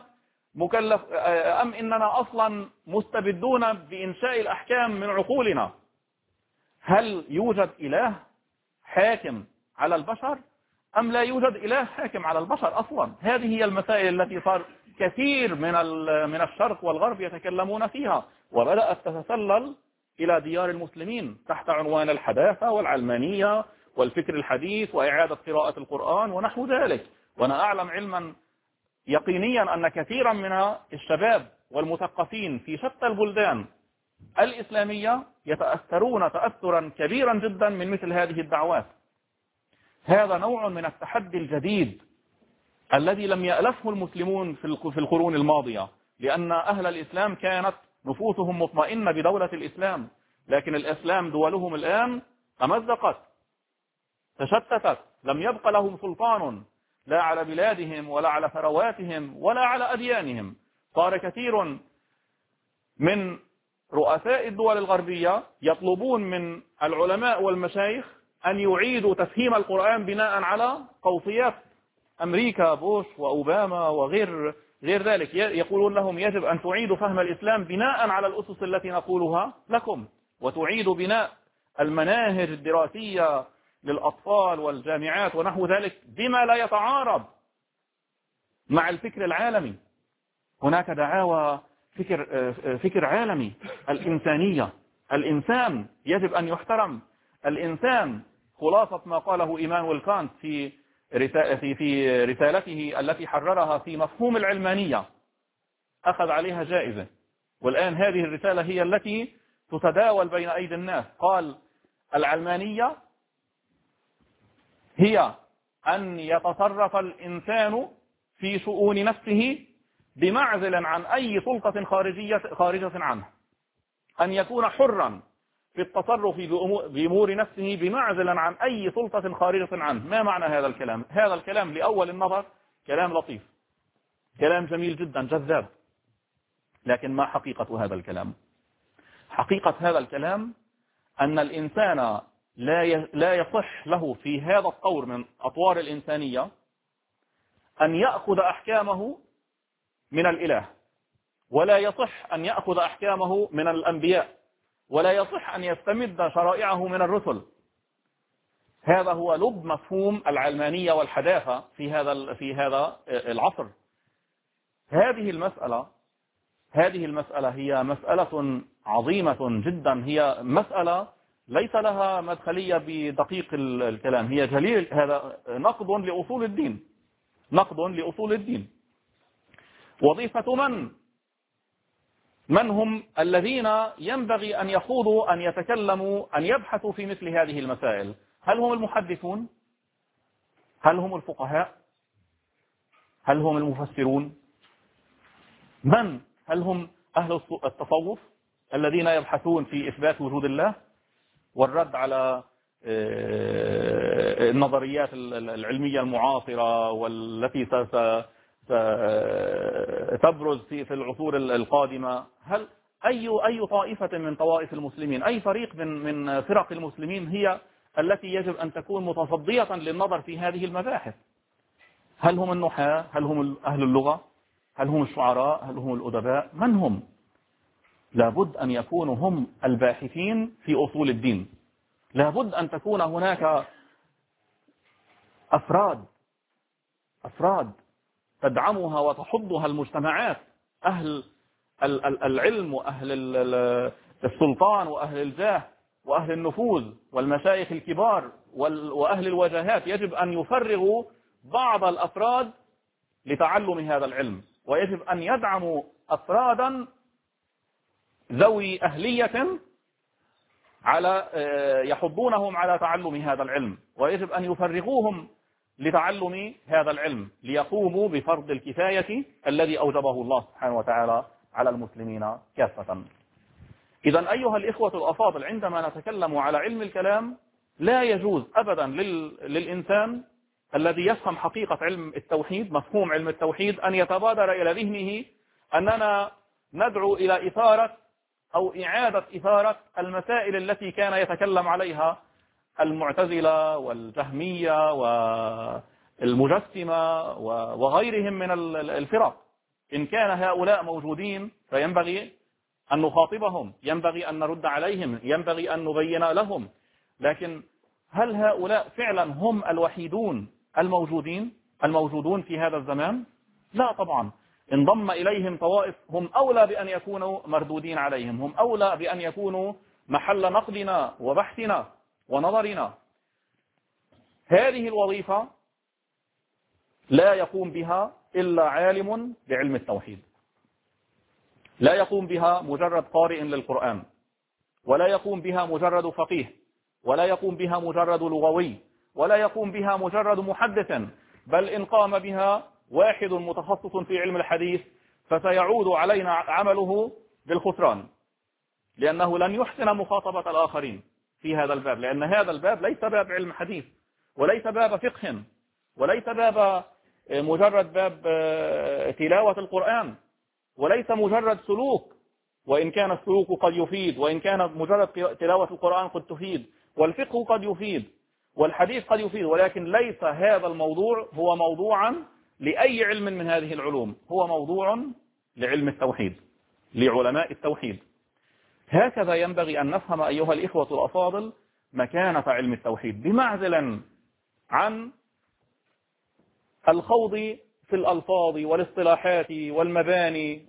إننا أصلا مستبدون بإنشاء الأحكام من عقولنا؟ هل يوجد إله حاكم على البشر أم لا يوجد إله حاكم على البشر أصلا؟ هذه هي المسائل التي صار كثير من الشرق والغرب يتكلمون فيها، وبدأت تتسلل إلى ديار المسلمين تحت عنوان الحداثة والعلمانية والفكر الحديث وإعادة قراءة القرآن ونحو ذلك. وأنا أعلم علما يقينيا أن كثيرا من الشباب والمثقفين في شتى البلدان الإسلامية يتأثرون تأثرا كبيرا جدا من مثل هذه الدعوات. هذا نوع من التحدي الجديد الذي لم يألفه المسلمون في القرون الماضية، لأن أهل الإسلام كانت نفوسهم مطمئنة بدولة الإسلام، لكن الإسلام دولهم الآن تمزقت تشتتت، لم يبق لهم سلطان لا على بلادهم ولا على ثرواتهم ولا على أديانهم. صار كثير من رؤساء الدول الغربية يطلبون من العلماء والمشايخ أن يعيدوا تفهيم القرآن بناء على قوصيات أمريكا بوش وأوباما وغير ذلك. يقولون لهم يجب أن تعيدوا فهم الإسلام بناء على الأسس التي نقولها لكم، وتعيدوا بناء المناهج الدراسية للأطفال والجامعات ونحو ذلك بما لا يتعارض مع الفكر العالمي. هناك دعاوى فكر عالمي، الإنسانية، الإنسان يجب أن يحترم. الإنسان خلاصة ما قاله إيمانويل كانت في رسالته التي حررها في مفهوم العلمانية، أخذ عليها جائزة، والآن هذه الرسالة هي التي تتداول بين أيدي الناس. قال العلمانية هي أن يتصرف الإنسان في شؤون نفسه بمعزل عن أي سلطة خارجة عنه، أن يكون حرا في التصرف بأمور نفسه بمعزل عن أي سلطة خارجة عنه. ما معنى هذا الكلام؟ هذا الكلام لأول النظر كلام لطيف، كلام جميل جدا جذاب، لكن ما حقيقة هذا الكلام؟ حقيقة هذا الكلام أن الإنسان لا يصح له في هذا الطور من أطوار الإنسانية أن يأخذ أحكامه من الإله، ولا يصح أن يأخذ أحكامه من الأنبياء، ولا يصح أن يستمد شرائعه من الرسل. هذا هو لب مفهوم العلمانية والحداثة في هذا العصر. هذه المسألة هي مسألة عظيمة جدا، هي مسألة ليس لها مدخلية بدقيق الكلام، هي جليل، هذا نقد لأصول الدين، نقد لأصول الدين. وظيفة من هم الذين ينبغي أن يخوضوا، أن يتكلموا، أن يبحثوا في مثل هذه المسائل؟ هل هم المحدثون؟ هل هم الفقهاء؟ هل هم المفسرون؟ هل هم أهل التصوف الذين يبحثون في إثبات وجود الله والرد على النظريات العلمية المعاصرة والتي ستبرز في العصور القادمة؟ هل أي طائفة من طوائف المسلمين، أي فريق من فرق المسلمين هي التي يجب أن تكون متصدية للنظر في هذه المباحث؟ هل هم النحاة؟ هل هم أهل اللغة؟ هل هم الشعراء؟ هل هم الأدباء؟ من هم؟ لابد أن يكونوا هم الباحثين في أصول الدين. لابد أن تكون هناك أفراد تدعمها وتحضها المجتمعات، أهل العلم وأهل السلطان وأهل الجاه وأهل النفوذ والمشايخ الكبار وأهل الوجهات. يجب أن يفرغوا بعض الأفراد لتعلم هذا العلم، ويجب أن يدعموا أفرادا ذوي أهلية يحضونهم على تعلم هذا العلم، ويجب أن يفرغوهم لتعلم هذا العلم ليقوموا بفرض الكفاية الذي أوجبه الله سبحانه وتعالى على المسلمين كافة. إذن أيها الإخوة الأفاضل، عندما نتكلم على علم الكلام لا يجوز أبدا للإنسان الذي يفهم حقيقة علم التوحيد، مفهوم علم التوحيد، أن يتبادر إلى ذهنه أننا ندعو إلى إثارة أو إعادة إثارة المسائل التي كان يتكلم عليها المعتزلة والجهمية والمجسمة وغيرهم من الفرق. إن كان هؤلاء موجودين فينبغي أن نخاطبهم، ينبغي أن نرد عليهم، ينبغي أن نبين لهم. لكن هل هؤلاء فعلا هم الوحيدون الموجودون في هذا الزمان؟ لا طبعا. انضم إليهم طوائف هم أولى بأن يكونوا مردودين عليهم، هم أولى بأن يكونوا محل نقدنا وبحثنا ونظرنا. هذه الوظيفة لا يقوم بها إلا عالم بعلم التوحيد، لا يقوم بها مجرد قارئ للقرآن، ولا يقوم بها مجرد فقيه، ولا يقوم بها مجرد لغوي، ولا يقوم بها مجرد محدث، بل إن قام بها واحد متخصص في علم الحديث فسيعود علينا عمله بالخسران، لأنه لن يحسن مخاطبة الآخرين في هذا الباب، لأن هذا الباب ليس باب علم حديث، وليس باب فقه، وليس باب مجرد باب تلاوة القرآن، وليس مجرد سلوك، وإن كان السلوك قد يفيد، وإن كان مجرد تلاوة القرآن قد تفيد، والفقه قد يفيد، والحديث قد يفيد، ولكن ليس هذا الموضوع هو موضوعا لأي علم من هذه العلوم، هو موضوع لعلم التوحيد، لعلماء التوحيد. هكذا ينبغي أن نفهم أيها الإخوة الأفاضل مكانة علم التوحيد، بمعزل عن الخوض في الألفاظ والاصطلاحات والمباني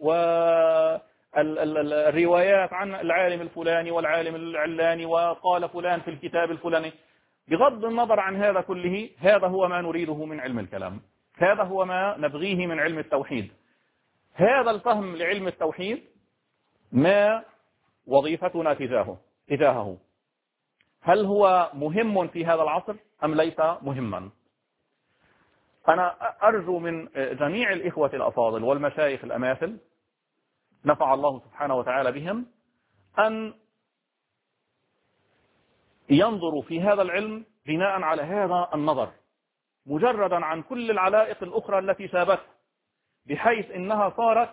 والروايات عن العالم الفلاني والعالم العلاني وقال فلان في الكتاب الفلاني. بغض النظر عن هذا كله، هذا هو ما نريده من علم الكلام، هذا هو ما نبغيه من علم التوحيد. هذا الفهم لعلم التوحيد ما وظيفتنا تجاهه. هل هو مهم في هذا العصر أم ليس مهما؟ أنا أرجو من جميع الإخوة الأفاضل والمشايخ الأماثل نفع الله سبحانه وتعالى بهم أن ينظروا في هذا العلم بناء على هذا النظر، مجردا عن كل العلائق الأخرى التي شابته، بحيث إنها صارت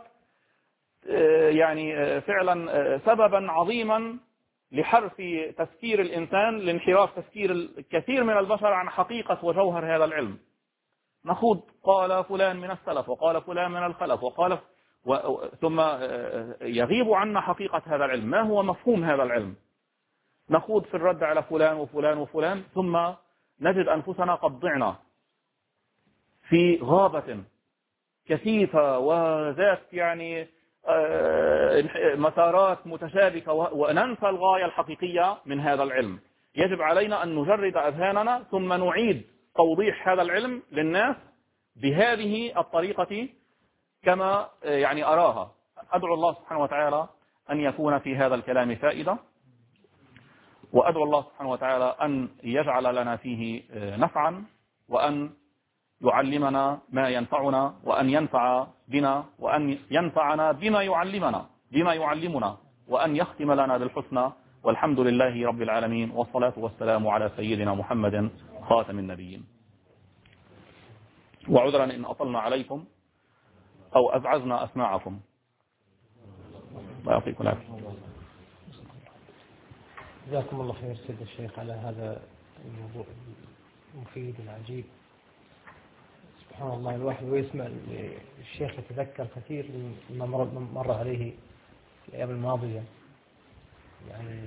يعني فعلا سببا عظيما لحرف تفكير الإنسان، لانحراف تفكير الكثير من البشر عن حقيقة وجوهر هذا العلم. نخوض قال فلان من السلف وقال فلان من الخلف ثم يغيب عنا حقيقة هذا العلم، ما هو مفهوم هذا العلم. نخوض في الرد على فلان وفلان وفلان، ثم نجد أنفسنا قد ضعنا في غابة كثيفة وذات يعني مسارات متشابكة، وننسى الغاية الحقيقية من هذا العلم. يجب علينا أن نجرد أذهاننا ثم نعيد توضيح هذا العلم للناس بهذه الطريقة كما يعني أراها. أدعو الله سبحانه وتعالى أن يكون في هذا الكلام فائدة، وأدعو الله سبحانه وتعالى أن يجعل لنا فيه نفعا، وأن يعلمنا ما ينفعنا، وأن ينفع بنا، وأن ينفعنا بما يعلمنا، وأن يختم لنا بالحسنى. والحمد لله رب العالمين، والصلاة والسلام على سيدنا محمد خاتم النبيين. وعذرا إن أطلنا عليكم أو أزعزنا أسماعكم. الله يعطيكم العافية. جزاكم الله خير سيد الشيخ على هذا الموضوع المفيد العجيب. سبحان الله، الواحد ويسمع الشيخ يتذكر كثير مما مر عليه في الأيام الماضية. يعني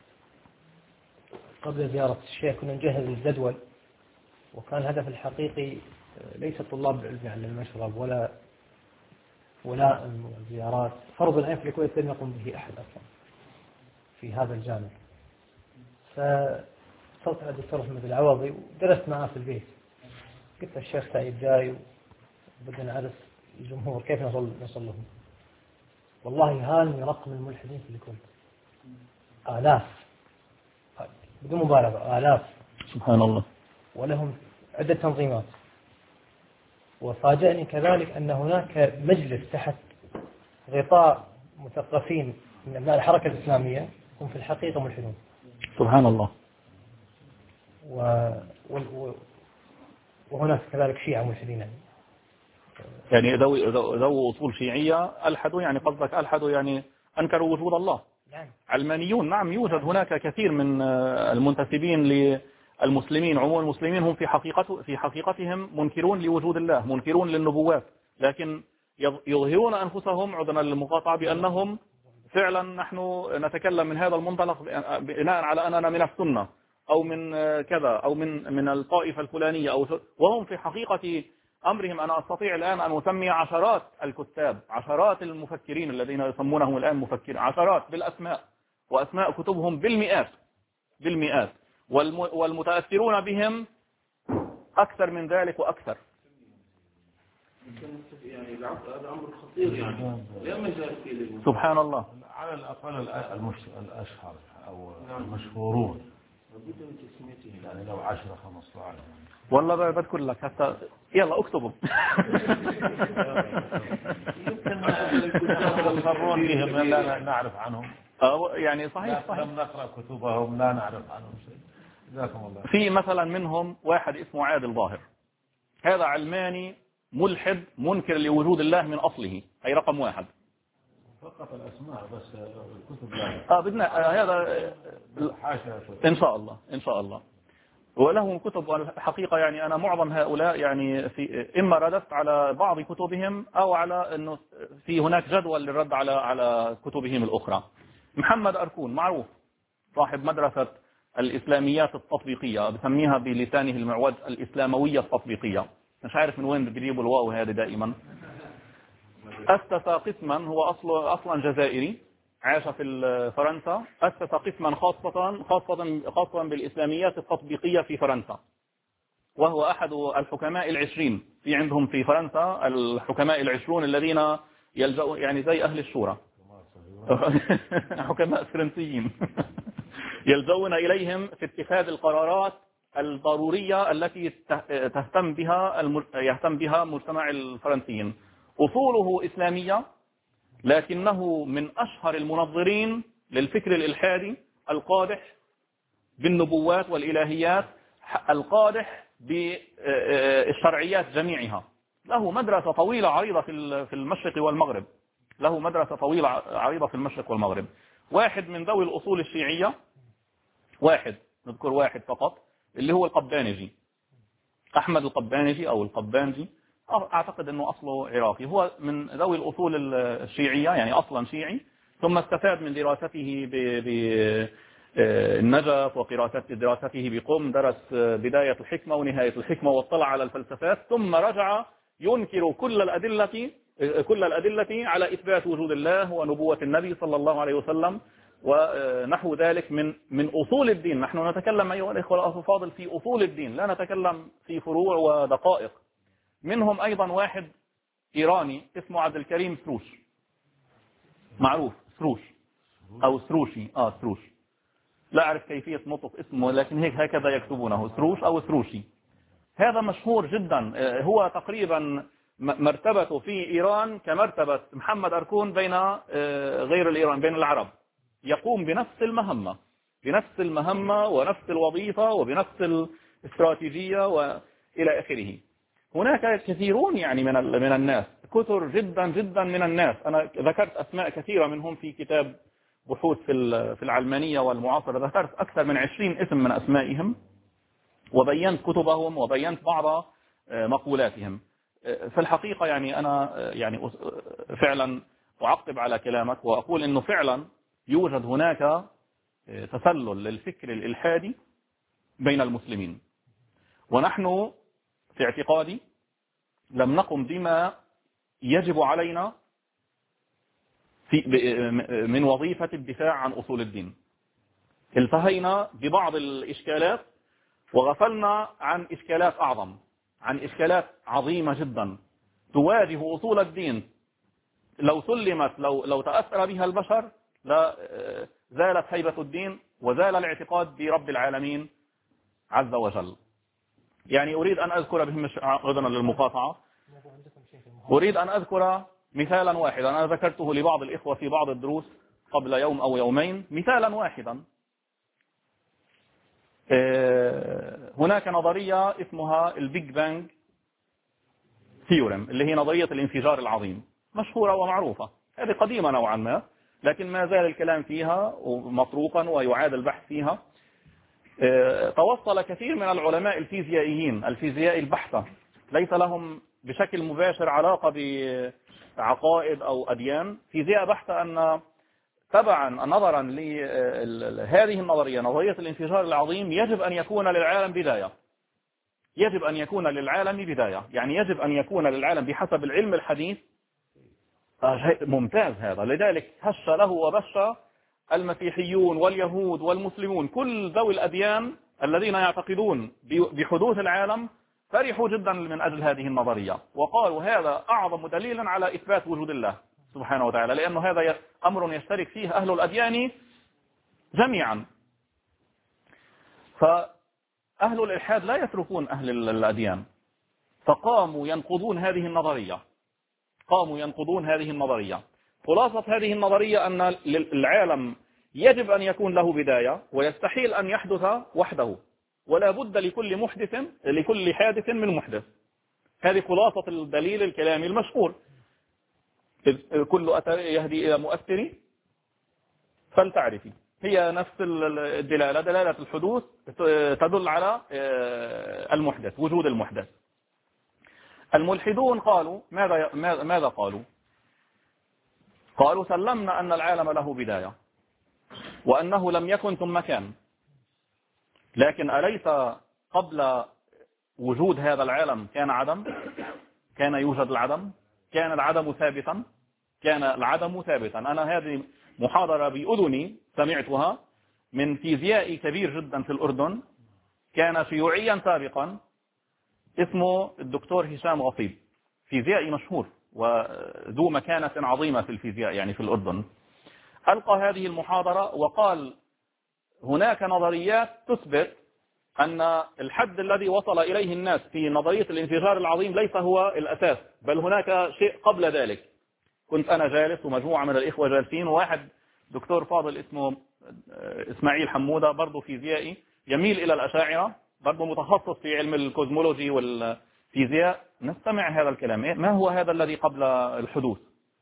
قبل زيارة الشيخ كنا نجهز الجدول، وكان الهدف الحقيقي ليس طلاب العلم على المشرب ولا الزيارات. فرض العين في الكويت لم يقم به أحد أصلا في هذا الجانب. فاتصلت على الدكتور محمد العوضي ودرست معه في البيت. قلت الشيخ سعيد جاي وبدنا نعرف الجمهور كيف نصل لهم. والله هان رقم الملحدين في الكويت آلاف، بدون مبالغة آلاف، سبحان الله. ولهم عدة تنظيمات. وفاجأني كذلك أن هناك مجلس تحت غطاء مثقفين من أبناء الحركة الإسلامية هم في الحقيقة ملحدون. سبحان الله. وهناك كذلك شيعة ملحدين. يعني ذو أصول شيعية ألحدوا، يعني قصدك ألحدوا يعني أنكروا وجود الله. يعني علمانيون، نعم، يوجد هناك كثير من المنتسبين للمسلمين. عموم المسلمين هم في حقيقتهم منكرون لوجود الله، منكرون للنبوات، لكن يظهرون أنفسهم، عذرا للمقاطعة، بأنهم فعلا نحن نتكلم من هذا المنطلق بناء على أننا من السنة أو من كذا أو من الطائفة الفلانية، وهم في حقيقة أمرهم أنا أستطيع الآن أن أسمي عشرات الكتاب، عشرات المفكرين الذين يسمونهم الآن مفكرين، عشرات بالأسماء، وأسماء كتبهم بالمئات، والمتأثرون بهم أكثر من ذلك وأكثر. يعني هذا أمر خطير، يعني لا مجال فيه. سبحان الله. على الأقل الأشهر أو المشهورون بدون تسميته، يعني لو 10-15. والله بذكر لك حتى، يلا اكتبوا. يمكن بهم لا نعرف عنهم. يعني صحيح. لم نقرأ كتبهم لا نعرف عنهم شيء. جزاكم الله. في مثلا منهم واحد اسمه عادل ظاهر، هذا علماني ملحد منكر لوجود الله من أصله، أي رقم واحد. فقط الأسماء بس الكتب لا. بدنا هذا إن شاء الله. ولهم كتب حقيقة، يعني أنا معظم هؤلاء يعني إما رددت على بعض كتبهم أو على أنه في هناك جدول للرد على كتبهم الأخرى. محمد أركون معروف، صاحب مدرسة الإسلاميات التطبيقية، بسميها بلسانه المعوج الإسلاموية التطبيقية، مش عارف من وين بيجيبوا الواو هذه دائما. أسس قسما، هو أصلا جزائري عاش في فرنسا، أسس قسما خاصة بالإسلاميات التطبيقية في فرنسا، وهو أحد الحكماء 20. في عندهم في فرنسا الحكماء 20 الذين يلجأوا، يعني زي أهل الشورى، حكماء فرنسيين يلجؤون إليهم في اتخاذ القرارات الضرورية التي يهتم بها مجتمع الفرنسيين. أصوله إسلامية، لكنه من أشهر المنظرين للفكر الإلحادي القادح بالنبوات والإلهيات، القادح بالشرعيات جميعها. له مدرسة طويلة عريضة في المشرق والمغرب. واحد من ذوي الأصول الشيعية، نذكر واحد فقط، اللي هو القبانجي، أحمد القبانجي أو القبانجي، أعتقد أنه أصله عراقي. هو من ذوي الأصول الشيعية، يعني أصلا شيعي، ثم استفاد من دراسته النجف وقراءة دراسته بقم، درس بداية الحكمة ونهاية الحكمة واطلع على الفلسفات، ثم رجع ينكر كل الأدلة على إثبات وجود الله ونبوة النبي صلى الله عليه وسلم ونحو ذلك من أصول الدين. نحن نتكلم أيها الإخوة الأفاضل في أصول الدين، لا نتكلم في فروع ودقائق. منهم أيضا واحد إيراني اسمه عبد الكريم سروش، معروف سروش أو سروشي، سروش، لا أعرف كيفية نطق اسمه لكن هكذا يكتبونه، سروش أو سروشي. هذا مشهور جدا، هو تقريبا مرتبته في إيران كمرتبة محمد أركون بين غير الإيران، بين العرب. يقوم بنفس المهمة ونفس الوظيفة وبنفس الاستراتيجية وإلى آخره. هناك كثيرون يعني من الناس، كثر جدا جدا من الناس. أنا ذكرت أسماء كثيرة منهم في كتاب بحوث في العلمانية والمعاصرة، ذكرت أكثر من 20 اسم من أسمائهم وبينت كتبهم وبينت بعض مقولاتهم. في الحقيقة يعني أنا يعني فعلا أعقب على كلامك وأقول إنه فعلا يوجد هناك تسلل للفكر الإلحادي بين المسلمين، ونحن في اعتقادي لم نقم بما يجب علينا من وظيفة الدفاع عن أصول الدين. التهينا ببعض الإشكالات وغفلنا عن إشكالات أعظم، عن إشكالات عظيمة جدا تواجه أصول الدين. لو سلمت، لو تأثر بها البشر لا زالت هيبة الدين وزال الاعتقاد برب العالمين عز وجل. يعني أريد أن أذكر بهم عذرا للمقاطعة، أريد أن أذكر مثالا واحدا أنا ذكرته لبعض الإخوة في بعض الدروس قبل يوم أو يومين، مثالا واحدا. هناك نظرية اسمها البيج بانج ثيورم، اللي هي نظرية الانفجار العظيم، مشهورة ومعروفة، هذه قديمة نوعا ما لكن ما زال الكلام فيها مطروقا ويعاد البحث فيها. توصل كثير من العلماء الفيزيائيين، الفيزياء البحتة، ليس لهم بشكل مباشر علاقة بعقائد أو أديان، فيزياء بحتة، أن تبعا نظرا لهذه النظرية، نظرية الانفجار العظيم، يجب أن يكون للعالم بداية، يجب أن يكون للعالم بداية، يعني يجب أن يكون للعالم بحسب العلم الحديث ممتاز هذا. لذلك هش له وبش المسيحيون واليهود والمسلمون، كل ذوي الأديان الذين يعتقدون بحدوث العالم فرحوا جدا من أجل هذه النظرية، وقالوا هذا أعظم دليل على إثبات وجود الله سبحانه وتعالى، لأنه هذا أمر يشترك فيه أهل الأديان جميعا. فأهل الإلحاد لا يتركون أهل الأديان، فقاموا ينقضون هذه النظرية، قاموا ينقضون هذه النظرية. خلاصة هذه النظرية أن العالم يجب أن يكون له بداية ويستحيل أن يحدث وحده، ولا بد لكل حادث من محدث. هذه خلاصة الدليل الكلامي المشهور، كل أثر يهدي إلى مؤثر فلتعرفي، هي نفس الدلالة، دلالة الحدوث تدل على المحدث، وجود المحدث. الملحدون قالوا ماذا قالوا؟ قالوا سلمنا أن العالم له بداية وأنه لم يكن ثم كان، لكن أليس قبل وجود هذا العالم كان عدم؟ كان يوجد العدم؟ كان العدم ثابتا؟ كان العدم ثابتا. أنا هذه محاضرة بأذني سمعتها من فيزيائي كبير جدا في الأردن، كان شيوعيا سابقا، اسمه الدكتور هشام غصيب، فيزيائي مشهور وذو مكانة عظيمة في الفيزياء يعني في الأردن. ألقى هذه المحاضرة وقال هناك نظريات تثبت أن الحد الذي وصل إليه الناس في نظرية الانفجار العظيم ليس هو الأساس، بل هناك شيء قبل ذلك. كنت أنا جالس ومجموعة من الإخوة جالسين، وواحد دكتور فاضل اسمه إسماعيل حمودة، برضه فيزيائي يميل إلى الأشاعرة، برضه متخصص في علم الكوزمولوجي والفيزياء. نستمع هذا الكلام، ما هو هذا الذي قبل الحدوث؟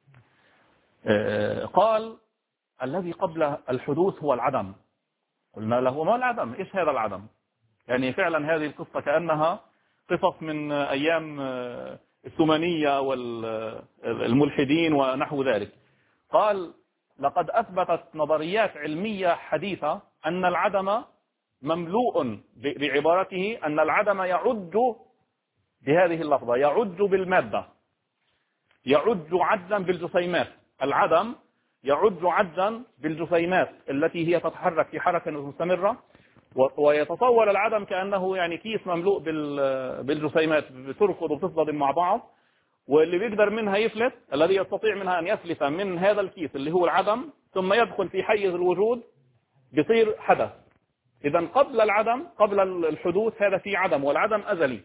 قال الذي قبل الحدوث هو العدم. قلنا له ما العدم؟ إيش هذا العدم؟ يعني فعلا هذه القصة كأنها قصص من أيام الثمانية والملحدين ونحو ذلك. قال لقد أثبتت نظريات علمية حديثة أن العدم مملوء، بعبارته أن العدم يعج بهذه اللفظة، يعج بالمادة، يعج عجا بالجسيمات. العدم يعج عجا بالجسيمات التي هي تتحرك في حركة مستمرة، ويتصور العدم كأنه يعني كيس مملوء بالجسيمات بتركض وبتصطدم مع بعض، واللي بيقدر منها يفلت، الذي يستطيع منها أن يفلت من هذا الكيس اللي هو العدم ثم يدخل في حيز الوجود بيصير حدث. إذا قبل العدم، قبل الحدوث، هذا في عدم، والعدم أزلي.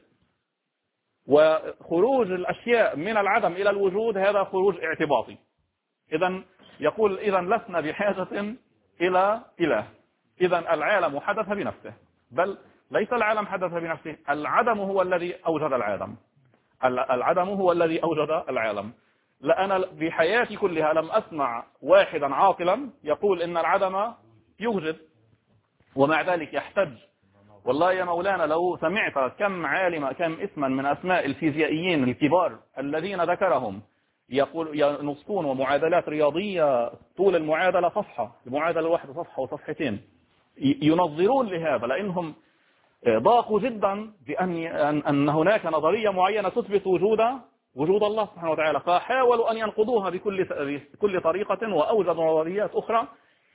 وخروج الأشياء من العدم إلى الوجود هذا خروج اعتباطي. إذا يقول إذا لسنا بحاجة إلى إله. إذا العالم حدث بنفسه، بل ليس العالم حدث بنفسه، العدم هو الذي أوجد العالم. العدم هو الذي أوجد العالم. لا، أنا بحياتي كلها لم أسمع واحدا عاقلا يقول إن العدم يوجد، ومع ذلك يحتج. والله يا مولانا لو سمعت كم عالم، كم اسما من أسماء الفيزيائيين الكبار الذين ذكرهم ينصون معادلات رياضية طول المعادلة صفحة، المعادلة واحدة صفحة وصفحتين، ينظرون لهذا لأنهم ضاقوا جدا بأن هناك نظرية معينة تثبت وجود الله سبحانه وتعالى، فحاولوا أن ينقضوها بكل طريقة، وأوجدوا نظريات أخرى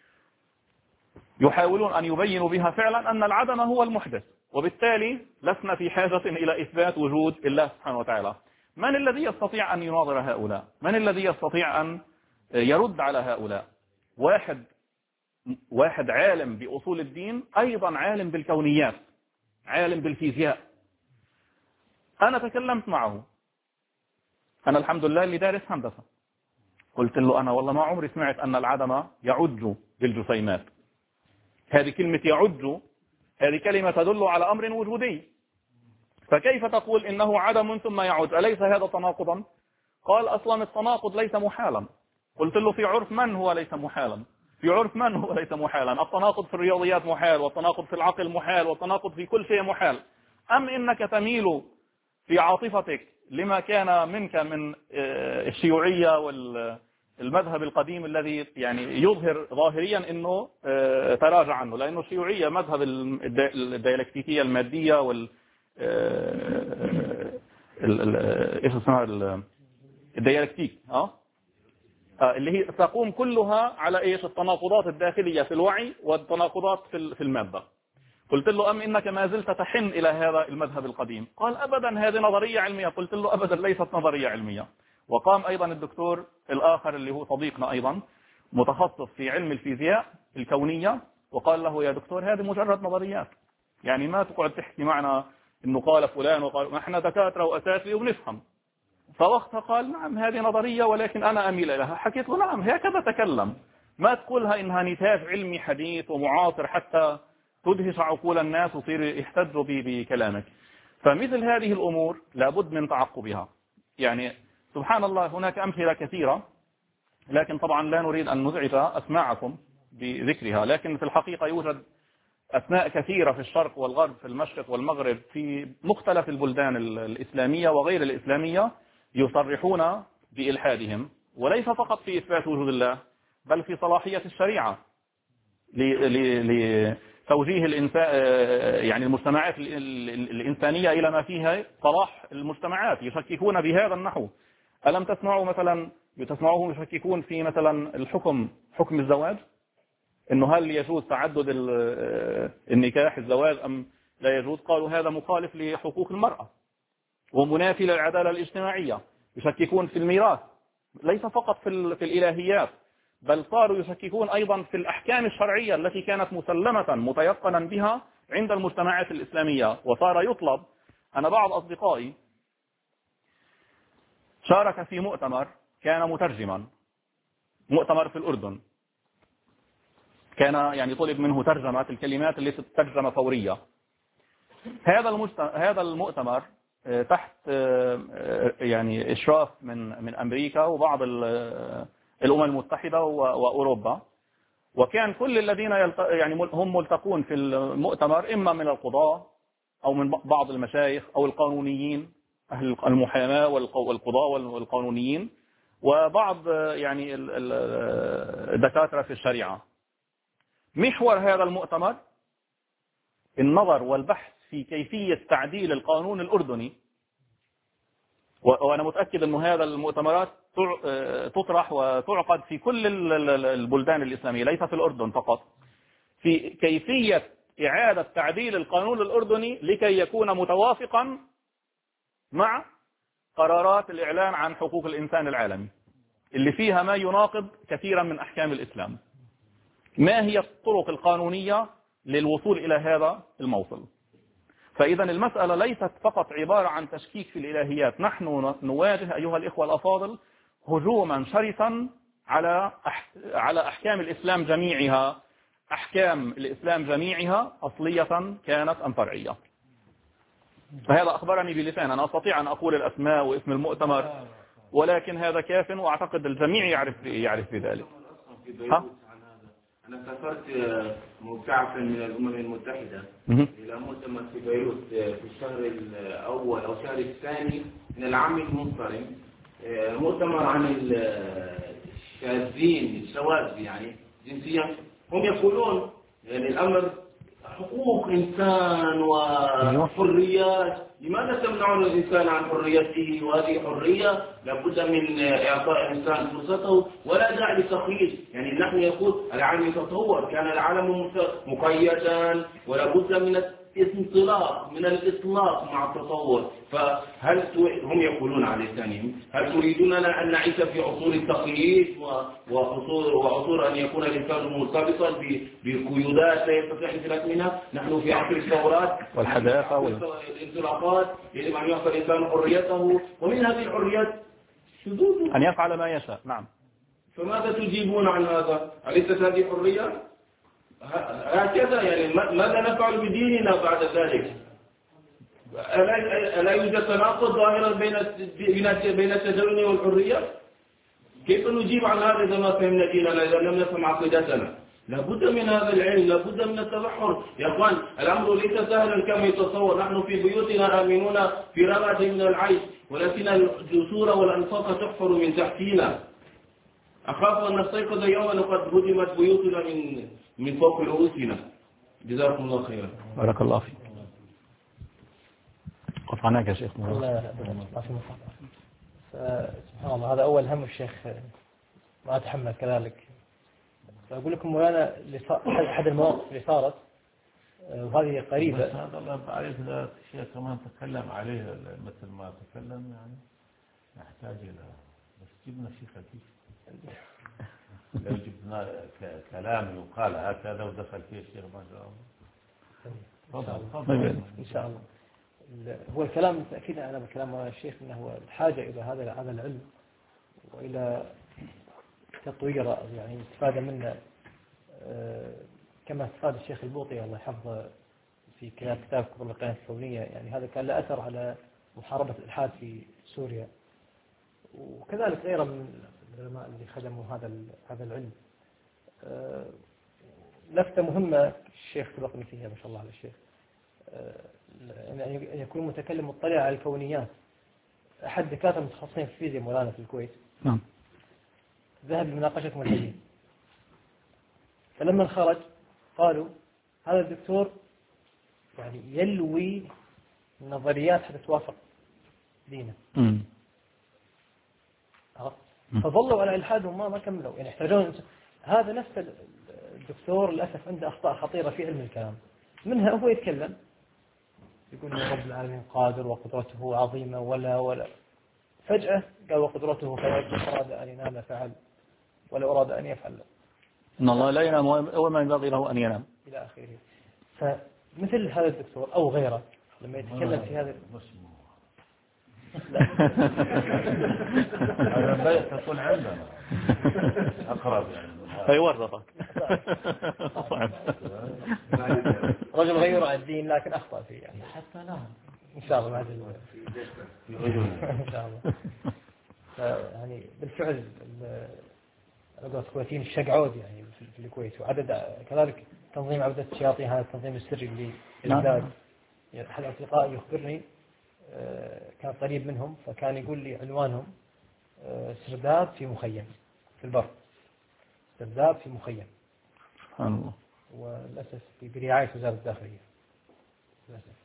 يحاولون أن يبينوا بها فعلا أن العدم هو المحدث، وبالتالي لسنا في حاجة إلى إثبات وجود الله سبحانه وتعالى. من الذي يستطيع أن يناظر هؤلاء؟ من الذي يستطيع أن يرد على هؤلاء؟ واحد عالم بأصول الدين، أيضا عالم بالكونيات، عالم بالفيزياء. أنا تكلمت معه، أنا الحمد لله اللي دارس هندسة، قلت له أنا والله ما عمري سمعت أن العدم يعج بالجسيمات. هذه كلمة يعج، هذه كلمة تدل على أمر وجودي، فكيف تقول إنه عدم ثم يعج؟ أليس هذا تناقضا؟ قال أصلا التناقض ليس محالا. قلت له في عرف من هو ليس محالا؟ في عرف من هو ليس محالا؟ التناقض في الرياضيات محال، والتناقض في العقل محال، والتناقض في كل شيء محال. أم إنك تميل في عاطفتك لما كان منك من الشيوعية والمذهب القديم الذي يعني يظهر ظاهريا أنه تراجع عنه، لأنه الشيوعية مذهب الديالكتيكية المادية وال ايش اسمها الديالكتيك، اللي هي تقوم كلها على ايش؟ التناقضات الداخلية في الوعي والتناقضات في المادة. قلت له أم إنك ما زلت تحن إلى هذا المذهب القديم؟ قال أبدا هذه نظرية علمية. قلت له أبدا ليست نظرية علمية. وقام أيضا الدكتور الآخر اللي هو صديقنا أيضا متخصص في علم الفيزياء الكونية، وقال له يا دكتور هذه مجرد نظريات، يعني ما تقعد تحكي معنا إنه قال فلان وقال، احنا دكاترة وأساتذة وبنفهم. فوقتها قال نعم هذه نظرية ولكن أنا أميل إليها. حكيت له نعم هكذا تكلم، ما تقولها إنها نتاج علمي حديث ومعاصر حتى تدهش عقول الناس وصير يحتجوا بكلامك. فمثل هذه الأمور لابد من تعقبها. يعني سبحان الله هناك أمثلة كثيرة، لكن طبعا لا نريد أن نزعج أسماعكم بذكرها، لكن في الحقيقة يوجد أسماء كثيرة في الشرق والغرب، في المشرق والمغرب، في مختلف البلدان الإسلامية وغير الإسلامية يصرحون بإلحادهم، وليس فقط في إثبات وجود الله بل في صلاحية الشريعة لتوجيه يعني المجتمعات الإنسانية إلى ما فيها صلاح المجتمعات. يشككون بهذا النحو. ألم تسمعوا مثلا تسمعوهم يشككون في مثلا حكم الزواج، إنه هل يجوز تعدد النكاح الزواج أم لا يجوز؟ قالوا هذا مخالف لحقوق المرأة ومنافي للعدالة الاجتماعية. يشككون في الميراث، ليس فقط في الإلهيات، بل صاروا يشككون أيضا في الأحكام الشرعية التي كانت مسلمة متيقنا بها عند المجتمعات الإسلامية. وصار يطلب، أنا بعض أصدقائي شارك في مؤتمر كان مترجما، مؤتمر في الأردن، كان يعني طلب منه ترجمة الكلمات اللي تترجم فورية. هذا المؤتمر تحت يعني إشراف من أمريكا وبعض الأمم المتحدة وأوروبا، وكان كل الذين يعني هم ملتقون في المؤتمر إما من القضاة أو من بعض المشايخ أو القانونيين، أهل المحاماة والقضاة والقانونيين، وبعض يعني الدكاترة في الشريعة. محور هذا المؤتمر النظر والبحث في كيفية تعديل القانون الأردني. وأنا متأكد أن هذا المؤتمرات تطرح وتعقد في كل البلدان الإسلامية، ليس في الأردن فقط، في كيفية إعادة تعديل القانون الأردني لكي يكون متوافقا مع قرارات الإعلان عن حقوق الإنسان العالمي اللي فيها ما يناقض كثيرا من أحكام الإسلام. ما هي الطرق القانونية للوصول إلى هذا الموصل؟ فإذا المسألة ليست فقط عبارة عن تشكيك في الإلهيات. نحن نواجه أيها الإخوة الأفاضل هجوما شرسا على أحكام الإسلام جميعها، أحكام الإسلام جميعها أصلية كانت أم فرعية. فهذا أخبرني بلسان، أنا أستطيع أن أقول الأسماء واسم المؤتمر، ولكن هذا كاف وأعتقد الجميع يعرف بذلك. أنا سافرت مبعثا من الأمم المتحدة إلى مؤتمر في بيروت في الشهر الأول أو الشهر الثاني من العام المنصرم، مؤتمر عن الشاذين، الشواذ يعني جنسيا. هم يقولون يعني الأمر حقوق إنسان وحريات، لماذا تمنعون الإنسان عن حريته؟ وهذه حرية لابد من إعطاء الإنسان فرصته، ولا داعي للتقييد. يعني نحن يقول العالم يتطور، كان العالم مقيدا ولابد من الانطلاق، من الإطلاق مع التطور. فهل هم يقولون على لسانهم هل تريدوننا أن نعيش في عصور التقييد وعصور أن يكون الإنسان مرتبطا بقيودات لا يستطيع الانطلاق منها؟ نحن في عصر الثورات والحداثة والانطلاقات، يجب أن يعطي الإنسان حريته، ومن هذه الحريات شذوذ أن يفعل ما يشاء. نعم. فماذا تجيبون عن هذا؟ أليست هذه حرية؟ هكذا يعني ماذا نفعل بديننا بعد ذلك؟ ألا يوجد تناقض ظاهرا بين التدين والحرية؟ كيف نجيب عن هذا إذا ما فهمنا ديننا، إذا لم نفهم عقيدتنا؟ لابد من هذا العلم، لابد من التبحر. يا أخوان الأمر ليس سهلا كما يتصور. نحن في بيوتنا آمنون في رغد من العيش، ولكن الجسور والأنفاق تحفر من تحتنا. أخاف أن نستيقظ يوما وقد هدمت بيوتنا من فوق رؤوسنا. جزاكم الله خيرا. بارك الله فيك. قطعناك يا شيخ. سبحان الله، هذا أول هم الشيخ ما أتحمل كذلك. فأقول لكم مولانا أحد المواقف اللي صارت وهذه قريبة. بس هذا الله بعرف الشيخ كمان تكلم عليه مثل ما تكلم، يعني نحتاج إلى بس جبنا شيء خفيف. لو جبنا كلام يقال هكذا ودخل فيه الشيخ ما شاء الله. تفضل. إن شاء الله. هو الكلام تأكيدا على كلام الشيخ أنه الحاجة إلى هذا العلم وإلى تطويره، يعني الاستفادة منه كما استفاد الشيخ البوطي الله يحفظه في كتاب كبر القيادة الكونية. يعني هذا كان له أثر على محاربة الإلحاد في سوريا، وكذلك غيره من العلماء اللي خدموا هذا العلم. لفتة مهمة الشيخ سبقني فيها ما شاء الله على الشيخ، أن يكون متكلم مطلع على الكونيات. أحد دكاترة المتخصصين في الفيزياء مولانا في الكويت ذهب لمناقشة ملحدين، فلما خرج قالوا هذا الدكتور يعني يلوي نظريات حتى توافق دينه. فظلوا على الحاد وما كملوا، يعني يحتاجون. هذا نفس الدكتور للأسف عنده أخطاء خطيرة في علم الكلام، منها هو يتكلم يقول إن رب العالمين قادر وقدرته عظيمة ولا فجأة قال وقدرته فيجب، أراد أن ينام فعل ولا أراد أن يفعل. إن الله لا ينام وما ينبغي له أن ينام إلى آخره. فمثل هذا الدكتور أو غيره لما يتكلم في هذا هذا تكون عندنا أقرب يعني فيورطك. رجل غير عن الدين لكن أخطأ فيه يعني. حتى نعم إن شاء الله إن شاء الله. يعني بالفعل الكويتيين الشقعود يعني في الكويت، وعدد كذلك تنظيم عبدة الشياطين، هذا التنظيم السري للإعداد. أحد أصدقائي يخبرني كان قريب منهم، فكان يقول لي عنوانهم سرداب في مخيم في البر، سرداب في مخيم. سبحان الله. وللأسف برعاية وزارة الداخلية للأسف.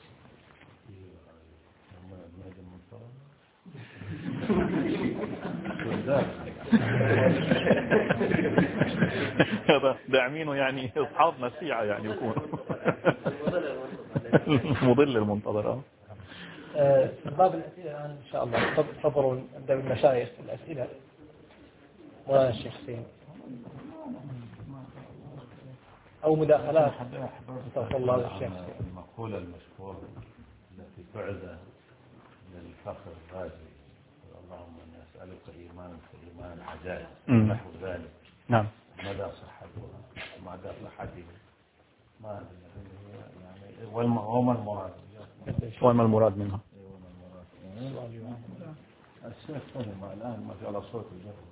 داعمينه يعني أصحابنا الشيعة يعني يكون مضل المنتظر. في باب الأسئلة الآن إن شاء الله تفضلون نبدأ بالمشايخ الأسئلة. مولانا الشيخ حسين أو مداخلات. استغفر الله الشيخ. المقولة المشهورة التي تعزى للفخر الرازي اللهم إني أسألك إيمانا كإيمان عجائز نحو ذلك. نعم. مدى صحتها مدى صحته ما يعني وما المراد وما المراد منها. الشيخ فهم الآن ما في على صوت الجهر.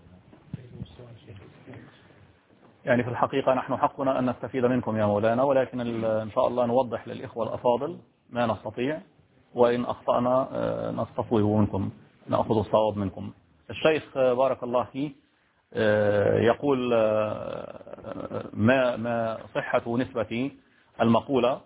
يعني في الحقيقة نحن حقنا أن نستفيد منكم يا مولانا، ولكن إن شاء الله نوضح للإخوة الأفاضل ما نستطيع، وإن أخطأنا نستفيد منكم، نأخذ الصواب منكم. الشيخ بارك الله فيه يقول ما صحة نسبة المقولة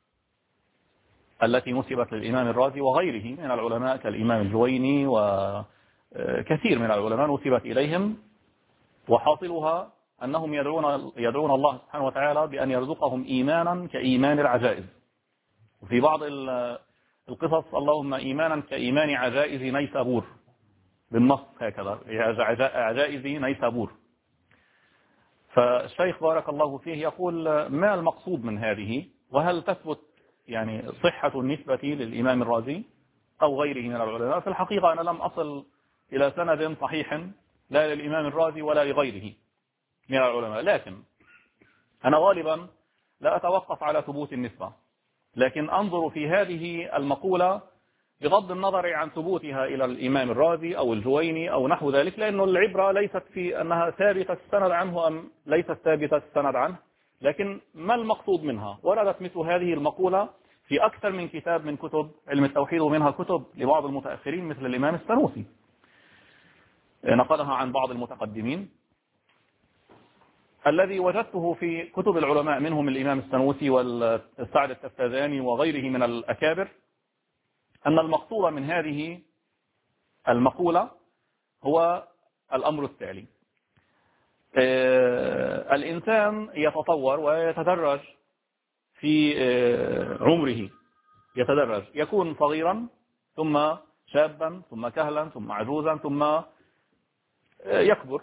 التي نسبت للإمام الرازي وغيره من العلماء كالإمام الجويني وكثير من العلماء نسبت إليهم، وحاصلها أنهم يدعون الله سبحانه وتعالى بأن يرزقهم إيمانا كإيمان العجائز. وفي بعض القصص اللهم إيمانا كإيمان عجائز نيسابور، بالنص هكذا عجائز نيسابور. فالشيخ بارك الله فيه يقول ما المقصود من هذه، وهل تثبت يعني صحة النسبة للإمام الرازي أو غيره من العلماء؟ في الحقيقة أنا لم أصل إلى سند صحيح لا للإمام الرازي ولا لغيره من العلماء، لكن أنا غالبا لا أتوقف على ثبوت النسبة، لكن أنظر في هذه المقولة بغض النظر عن ثبوتها إلى الإمام الرازي أو الجويني أو نحو ذلك، لأن العبرة ليست في أنها ثابتة السند عنه أم ليست ثابتة السند عنه، لكن ما المقصود منها. وردت مثل هذه المقولة في أكثر من كتاب من كتب علم التوحيد، ومنها كتب لبعض المتأخرين مثل الإمام السنوسي نقلها عن بعض المتقدمين. الذي وجدته في كتب العلماء منهم الإمام السنوسي والسعد التفتازاني وغيره من الأكابر أن المقصود من هذه المقولة هو الأمر التالي: الإنسان يتطور ويتدرج في عمره، يتدرج، يكون صغيرا ثم شابا ثم كهلا ثم عجوزا ثم يكبر.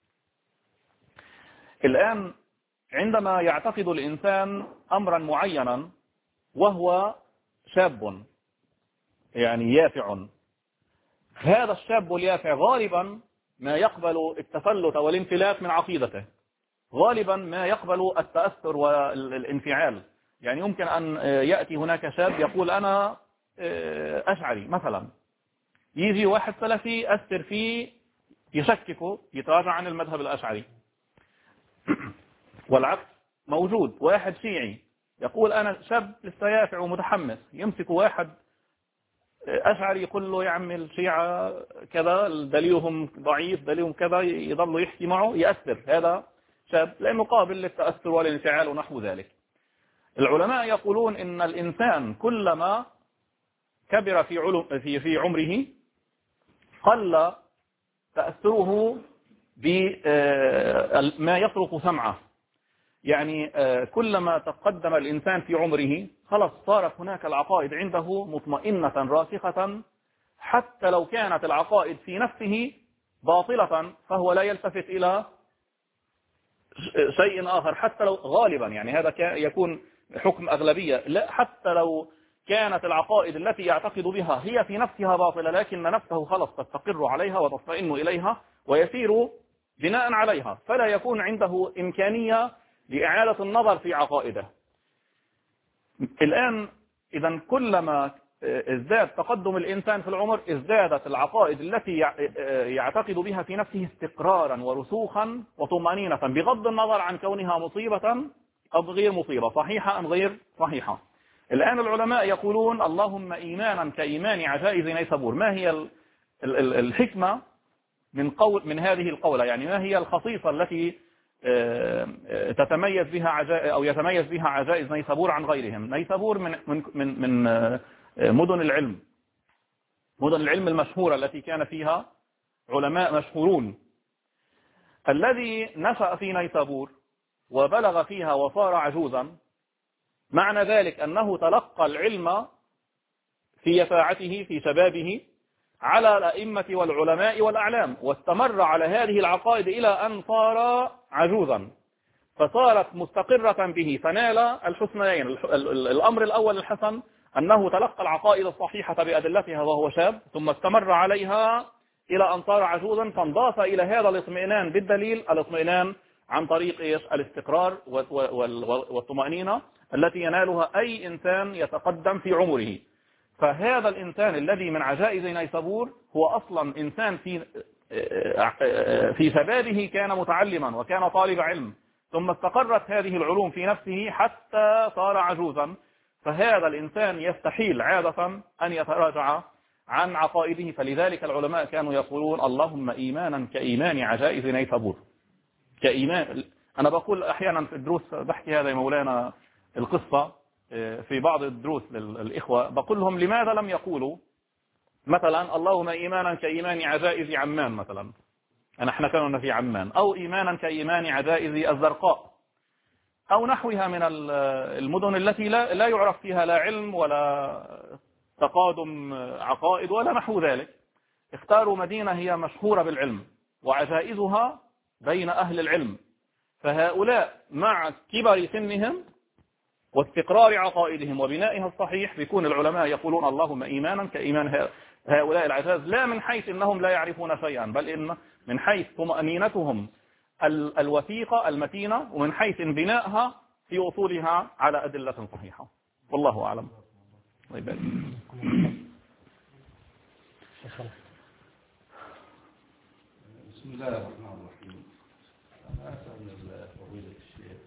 الآن عندما يعتقد الإنسان أمرا معينا وهو شاب يعني يافع، هذا الشاب اليافع غالبا ما يقبل التفلت والانفلات من عقيدته، غالبا ما يقبل التأثر والانفعال. يعني يمكن أن يأتي هناك شاب يقول أنا أشعري مثلا، يجي واحد سلفي أثر فيه يشككه يتراجع عن المذهب الأشعري، والعكس موجود. واحد شيعي يقول أنا شاب لسه يافع ومتحمس، يمسك واحد أشعري يقول له يعمل شيعة كذا دليلهم ضعيف دليلهم كذا، يضل يحكي معه يأثر هذا شاب لأنه قابل للتأثر والانفعال ونحو ذلك. العلماء يقولون إن الإنسان كلما كبر في عمره قل تأثره بما يطرق سمعه. يعني كلما تقدم الإنسان في عمره خلاص صارت هناك العقائد عنده مطمئنة راسخة، حتى لو كانت العقائد في نفسه باطلة فهو لا يلتفت إلى شيء آخر، حتى لو غالبا يعني هذا يكون حكم أغلبية، لا حتى لو كانت العقائد التي يعتقد بها هي في نفسها باطلة، لكن نفسه خلص تستقر عليها وتطمئن إليها ويسير بناء عليها، فلا يكون عنده إمكانية لإعادة النظر في عقائده. الآن إذا كلما ازداد تقدم الإنسان في العمر ازدادت العقائد التي يعتقد بها في نفسه استقرارا ورسوخا وطمأنينة، بغض النظر عن كونها مصيبة أو غير مصيبة، صحيحة أم غير صحيحة. الآن العلماء يقولون اللهم إيمانا كإيمان عجائز نيسابور. ما هي الحكمة من هذه القولة؟ يعني ما هي الخصيصة التي تتميز بها أو يتميز بها عجائز نيسابور عن غيرهم. نيسابور من مدن العلم، مدن العلم المشهورة التي كان فيها علماء مشهورون. الذي نشأ في نيسابور وبلغ فيها وصار عجوزا، معنى ذلك أنه تلقى العلم في يفاعته في شبابه على الأئمة والعلماء والأعلام، واستمر على هذه العقائد إلى أن صار عجوزا، فصارت مستقرة به، فنال الحسنيين. الأمر الأول الحسن أنه تلقى العقائد الصحيحة بأدلتها وهو شاب، ثم استمر عليها إلى أن صار عجوزا، فانضاف إلى هذا الاطمئنان بالدليل الاطمئنان عن طريق الاستقرار والطمأنينة التي ينالها أي إنسان يتقدم في عمره. فهذا الإنسان الذي من عجائز نيسابور هو أصلا إنسان في شبابه كان متعلما وكان طالب علم، ثم استقرت هذه العلوم في نفسه حتى صار عجوزا. فهذا الإنسان يستحيل عادة أن يتراجع عن عقائده. فلذلك العلماء كانوا يقولون اللهم إيمانا كإيمان عجائز نيسابور. كإيمان، أنا بقول أحيانا في الدروس بحكي هذا يا مولانا القصة في بعض الدروس للإخوة، بقول لهم لماذا لم يقولوا مثلا اللهم إيمانا كإيمان عجائز عمان مثلا، احنا كنا في عمان، أو إيمانا كإيمان عجائز الزرقاء أو نحوها من المدن التي لا يعرف فيها لا علم ولا تقادم عقائد ولا نحو ذلك. اختاروا مدينة هي مشهورة بالعلم وعجائزها بين أهل العلم، فهؤلاء مع كبر سنهم واستقرار عقائدهم وبنائها الصحيح بيكون العلماء يقولون اللهم إيمانا كإيمان هؤلاء العجاز، لا من حيث إنهم لا يعرفون شيئا، بل إن من حيث طمأنينتهم الوثيقة المتينة، ومن حيث انبنائها في أصولها على أدلة صحيحة. والله أعلم. بسم الله الرحمن الرحيم. أنا أسأل فضيلة الشيخ،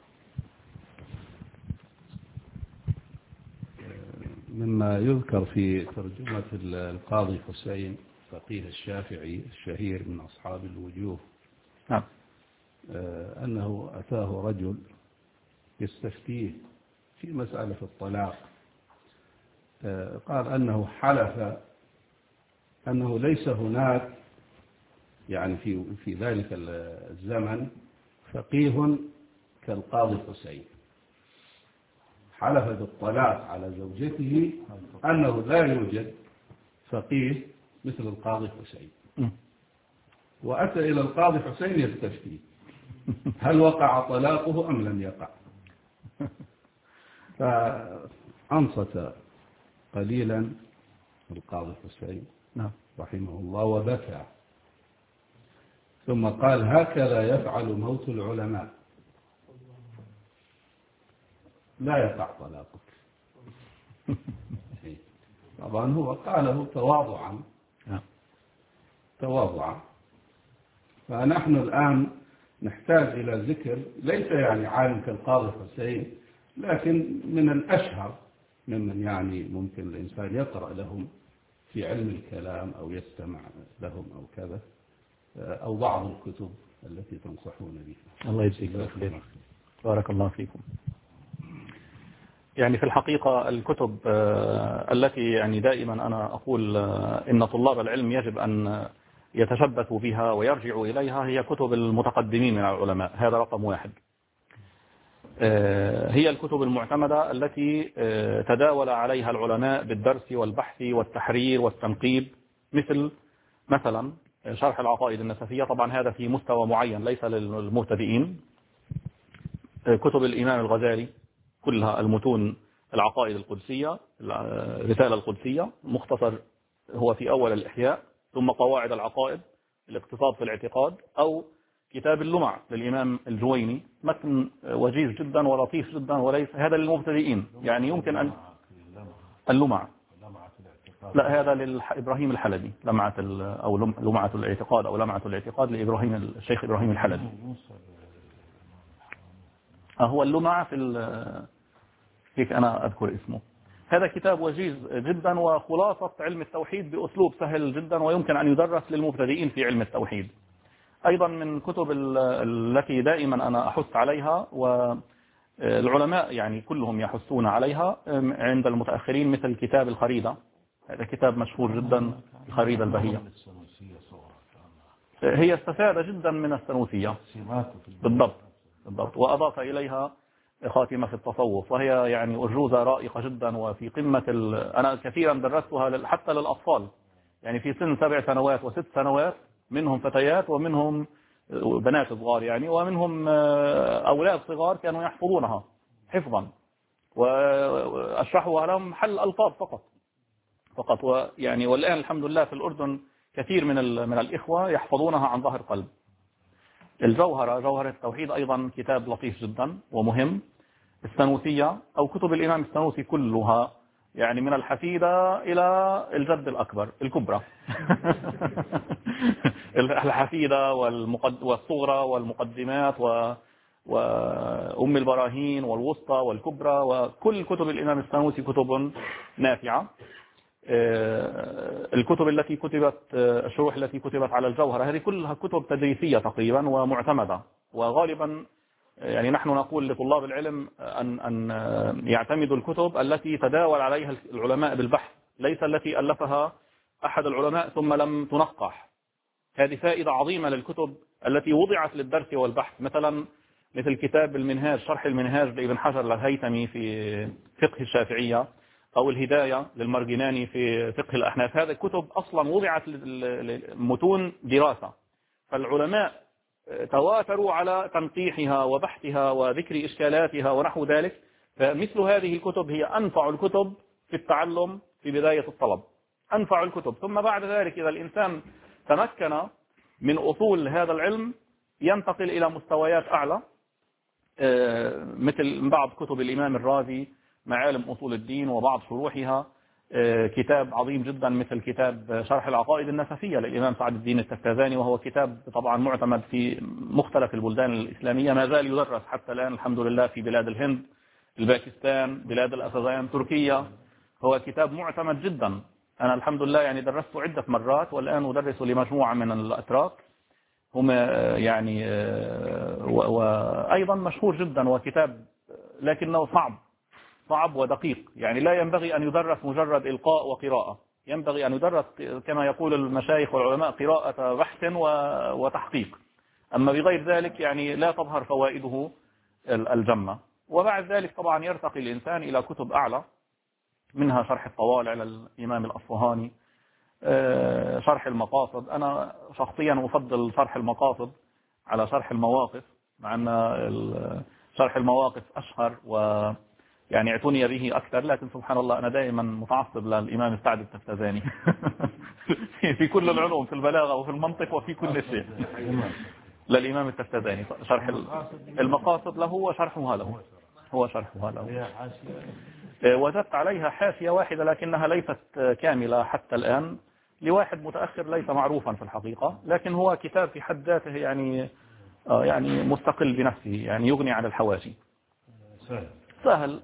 مما يذكر في ترجمة القاضي حسين فقيه الشافعي الشهير من أصحاب الوجوه، نعم، أنه أتاه رجل يستفتيه في مسألة الطلاق، قال أنه حلف أنه ليس هناك يعني في ذلك الزمن فقيه كالقاضي حسين، حلف بالطلاق على زوجته أنه لا يوجد فقيه مثل القاضي حسين، وأتى إلى القاضي حسين يستفتي هل وقع طلاقه أم لم يقع، فأنصت قليلا القاضي حسين رحمه الله وبكى، ثم قال هكذا يفعل موت العلماء، لا يقع طلاقك. طبعا هو قاله تواضعا، فنحن الآن نحتاج إلى ذكر ليس يعني عالم كالقاضي حسين، لكن من الأشهر ممن يعني ممكن الإنسان يقرأ لهم في علم الكلام أو يستمع لهم أو كذا، أو بعض الكتب التي تنصحون بها. الله يجزيك خير، بارك الله فيكم. يعني في الحقيقة الكتب التي يعني دائما أنا أقول إن طلاب العلم يجب أن يتشبثوا بها ويرجعوا إليها هي كتب المتقدمين من العلماء، هذا رقم واحد. هي الكتب المعتمدة التي تداول عليها العلماء بالدرس والبحث والتحرير والتنقيب، مثلا شرح العقائد النسفية، طبعا هذا في مستوى معين ليس للمبتدئين. كتب الإمام الغزالي كلها المتون العقائد القدسية، الرسالة القدسية مختصر هو في أول الإحياء، ثم قواعد العقائد، الاقتصاد في الاعتقاد، أو كتاب اللمع للإمام الجويني، متن وجيز جدا ولطيف جدا، وليس هذا للمبتدئين، يعني يمكن أن اللمع لا هذا لإبراهيم الحلبي، أو لمعة الاعتقاد أو لمعة الاعتقاد لإبراهيم الشيخ إبراهيم الحلبي. هو اللمع كيف أنا أذكر اسمه. هذا كتاب وجيز جدا وخلاصة علم التوحيد بأسلوب سهل جدا، ويمكن أن يدرس للمبتدئين في علم التوحيد. أيضا من كتب التي دائما أنا أحث عليها، والعلماء يعني كلهم يحثون عليها عند المتأخرين، مثل كتاب الخريدة. هذا كتاب مشهور جدا، الخريدة البهية. هي استفاد جدا من السنوسية بالضبط، وأضاف إليها خاتمة في التصوف، وهي يعني أرجوزة رائقة جدا، وفي قمة أنا كثيرا درستها حتى للأطفال، يعني في سن 7 سنوات و6 سنوات، منهم فتيات ومنهم بنات صغار يعني، ومنهم أولاد صغار كانوا يحفظونها حفظا، وأشرحها لهم حل ألفاظ فقط. ويعني والآن الحمد لله في الأردن كثير من الإخوة يحفظونها عن ظهر قلب. جوهرة التوحيد أيضا كتاب لطيف جدا ومهم. السنوسية أو كتب الإمام السنوسي كلها، يعني من الحفيدة إلى الجد الأكبر الكبرى الحفيدة والصغرى والمقدمات وأم البراهين والوسطى والكبرى، وكل كتب الإمام السنوسي كتب نافعة. الكتب التي كتبت، الشروح التي كتبت على الجوهرة، هذه كلها كتب تدريسية تقريبا ومعتمدة، وغالبا يعني نحن نقول لطلاب العلم أن يعتمدوا الكتب التي تداول عليها العلماء بالبحث، ليس التي ألفها أحد العلماء ثم لم تنقح. هذه فائدة عظيمة للكتب التي وضعت للدرس والبحث، مثل كتاب المنهاج، شرح المنهاج لابن حجر الهيثمي في فقه الشافعية، أو الهداية للمرجناني في فقه الأحناف. هذه كتب أصلا وضعت لمتون دراسة، فالعلماء تواتروا على تنقيحها وبحثها وذكر إشكالاتها ونحو ذلك. فمثل هذه الكتب هي أنفع الكتب في التعلم في بداية الطلب، أنفع الكتب. ثم بعد ذلك إذا الإنسان تمكن من أصول هذا العلم ينتقل إلى مستويات أعلى، مثل بعض كتب الإمام الرازي، معالم أصول الدين وبعض شروحها، كتاب عظيم جدا مثل كتاب شرح العقائد النسفية للإمام سعد الدين التفتازاني، وهو كتاب طبعا معتمد في مختلف البلدان الإسلامية، ما زال يدرس حتى الآن الحمد لله في بلاد الهند، الباكستان، بلاد الأفغان، تركيا. هو كتاب معتمد جدا، أنا الحمد لله يعني درسته عدة مرات، والآن أدرس لمجموعة من الأتراك هم يعني، وأيضا مشهور جدا، وكتاب لكنه صعب ودقيق، يعني لا ينبغي أن يدرس مجرد إلقاء وقراءة، ينبغي أن يدرس كما يقول المشايخ والعلماء قراءة بحث وتحقيق، أما بغير ذلك يعني لا تظهر فوائده الجمة. وبعد ذلك طبعا يرتقي الإنسان إلى كتب أعلى، منها شرح الطوالع للإمام الأصفهاني، شرح المقاصد. أنا شخصيا أفضل شرح المقاصد على شرح المواقف، مع أن شرح المواقف أشهر ويعني اعتني به أكثر، لكن سبحان الله أنا دائما متعصب للإمام سعد التفتازاني في كل العلوم، في البلاغة وفي المنطق وفي كل شيء للإمام التفتازاني. شرح المقاصد له وشرحها له، هو شرحها له. وجدت عليها حاشية واحدة لكنها ليست كاملة حتى الآن، لواحد متأخر ليس معروفا في الحقيقة، لكن هو كتاب في حد ذاته يعني مستقل بنفسه، يعني يغني عن الحواشي. سهل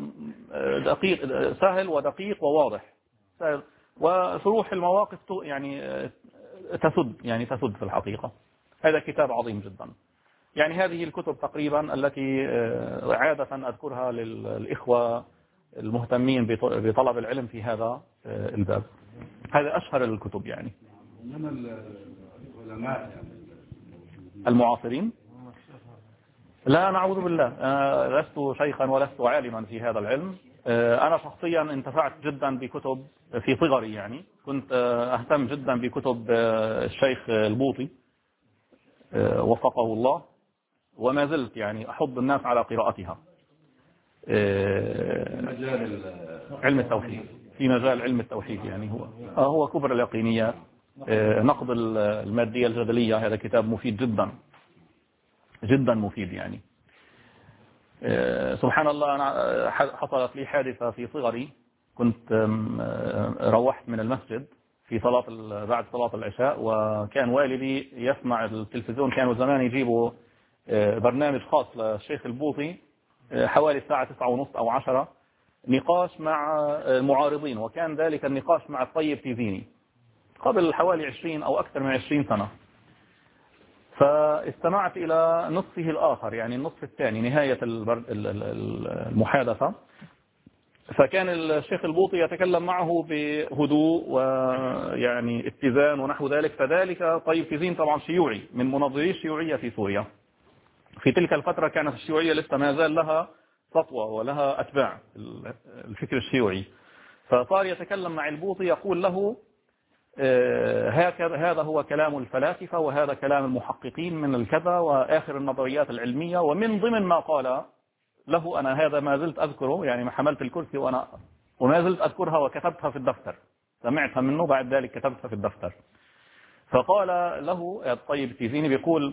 ودقيق وواضح، سهل. وشروح المواقف يعني تسد في الحقيقة. هذا كتاب عظيم جدا. يعني هذه الكتب تقريبا التي عادة أذكرها للإخوة المهتمين بطلب العلم في هذا الباب. هذا أشهر الكتب يعني. إنما العلماء المعاصرين، لا نعوذ بالله، لست شيخا ولست عالما في هذا العلم. أنا شخصيا انتفعت جدا بكتب في صغري، يعني كنت أهتم جدا بكتب الشيخ البوطي وفقه الله، وما زلت يعني أحض الناس على قراءتها. علم التوحيد، في مجال علم التوحيد يعني هو كبر اليقينيات، نقد المادية الجدلية. هذا كتاب مفيد جدا جدا مفيد يعني. سبحان الله، أنا حصلت لي حادثة في صغري. كنت روحت من المسجد في بعد صلاة العشاء، وكان والدي يسمع التلفزيون. كانوا زمان يجيبوا برنامج خاص للشيخ البوطي حوالي الساعة 9:30 أو 10، نقاش مع المعارضين، وكان ذلك النقاش مع الطيب تيزيني قبل حوالي 20 أو أكثر من 20 سنة. فاستمعت إلى نصفه الآخر، يعني النصف الثاني نهاية المحادثة. فكان الشيخ البوطي يتكلم معه بهدوء ويعني اتزان ونحو ذلك. فذلك طيب تيزين طبعا شيوعي من منظري الشيوعية في سوريا. في تلك الفترة كانت الشيوعية لسه ما زال لها سطوة ولها أتباع الفكر الشيوعي. فصار يتكلم مع البوطي يقول له هذا هو كلام الفلاسفة وهذا كلام المحققين من الكذا وآخر النظريات العلمية. ومن ضمن ما قال له أنا هذا ما زلت أذكره، يعني ما حملت الكرسي وما زلت أذكرها وكتبتها في الدفتر، سمعتها منه بعد ذلك كتبتها في الدفتر. فقال له الطيب تيزيني بيقول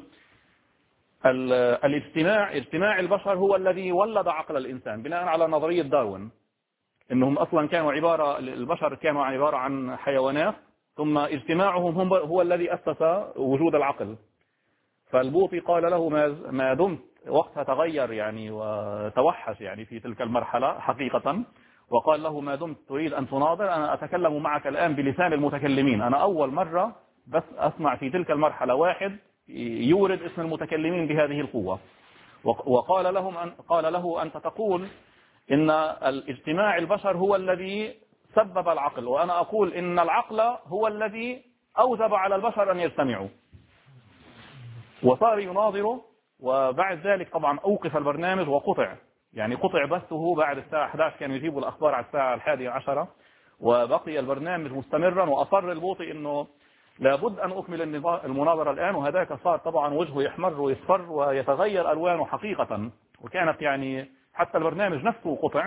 اجتماع البشر هو الذي ولد عقل الإنسان بناء على نظرية داروين، إنهم أصلا كانوا البشر كانوا عبارة عن حيوانات، ثم اجتماعهم هو الذي أسس وجود العقل. فالبوطي قال له ما دمت وقتها تغير يعني وتوحش يعني في تلك المرحلة حقيقة، وقال له ما دمت تريد أن تناظر أنا أتكلم معك الآن بلسان المتكلمين. أنا أول مرة بس أسمع في تلك المرحلة واحد يورد اسم المتكلمين بهذه القوة. وقال له أنت تقول إن الاجتماع البشر هو الذي سبب العقل، وأنا أقول إن العقل هو الذي أوجب على البشر أن يجتمعوا. وصار يناظره. وبعد ذلك طبعا أوقف البرنامج وقطع، يعني قطع بثه بعد الساعة 11، كانوا يجيبوا الأخبار على الساعة 11، وبقي البرنامج مستمرا. وأصر البوطي أنه لابد أن أكمل المناظرة الآن. وهذاك صار طبعا وجهه يحمر ويصفر ويتغير ألوانه حقيقة، وكانت يعني حتى البرنامج نفسه قطع.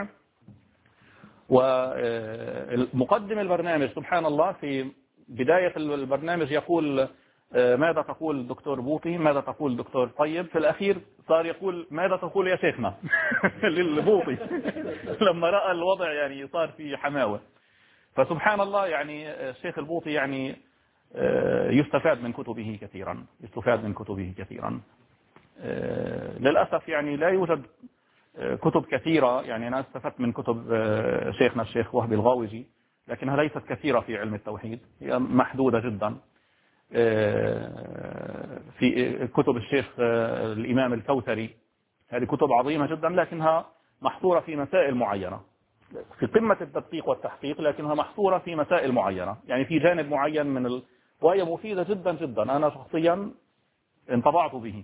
ومقدم البرنامج سبحان الله في بداية البرنامج يقول ماذا تقول دكتور بوطي، ماذا تقول دكتور طيب. في الأخير صار يقول ماذا تقول يا شيخنا للبوطي لما رأى الوضع يعني صار في حماوة. فسبحان الله يعني الشيخ البوطي يعني يستفاد من كتبه كثيرا، للأسف يعني لا يوجد كتب كثيرة. يعني أنا استفدت من كتب شيخنا الشيخ وهبي الغاوجي، لكنها ليست كثيرة في علم التوحيد، هي محدودة جدا. في كتب الشيخ الإمام الكوثري هذه كتب عظيمة جدا، لكنها محصورة في مسائل معينة، في قمة التدقيق والتحقيق، لكنها محصورة في مسائل معينة، يعني في جانب معين وهي مفيدة جدا جدا. أنا شخصيا انطبعت به.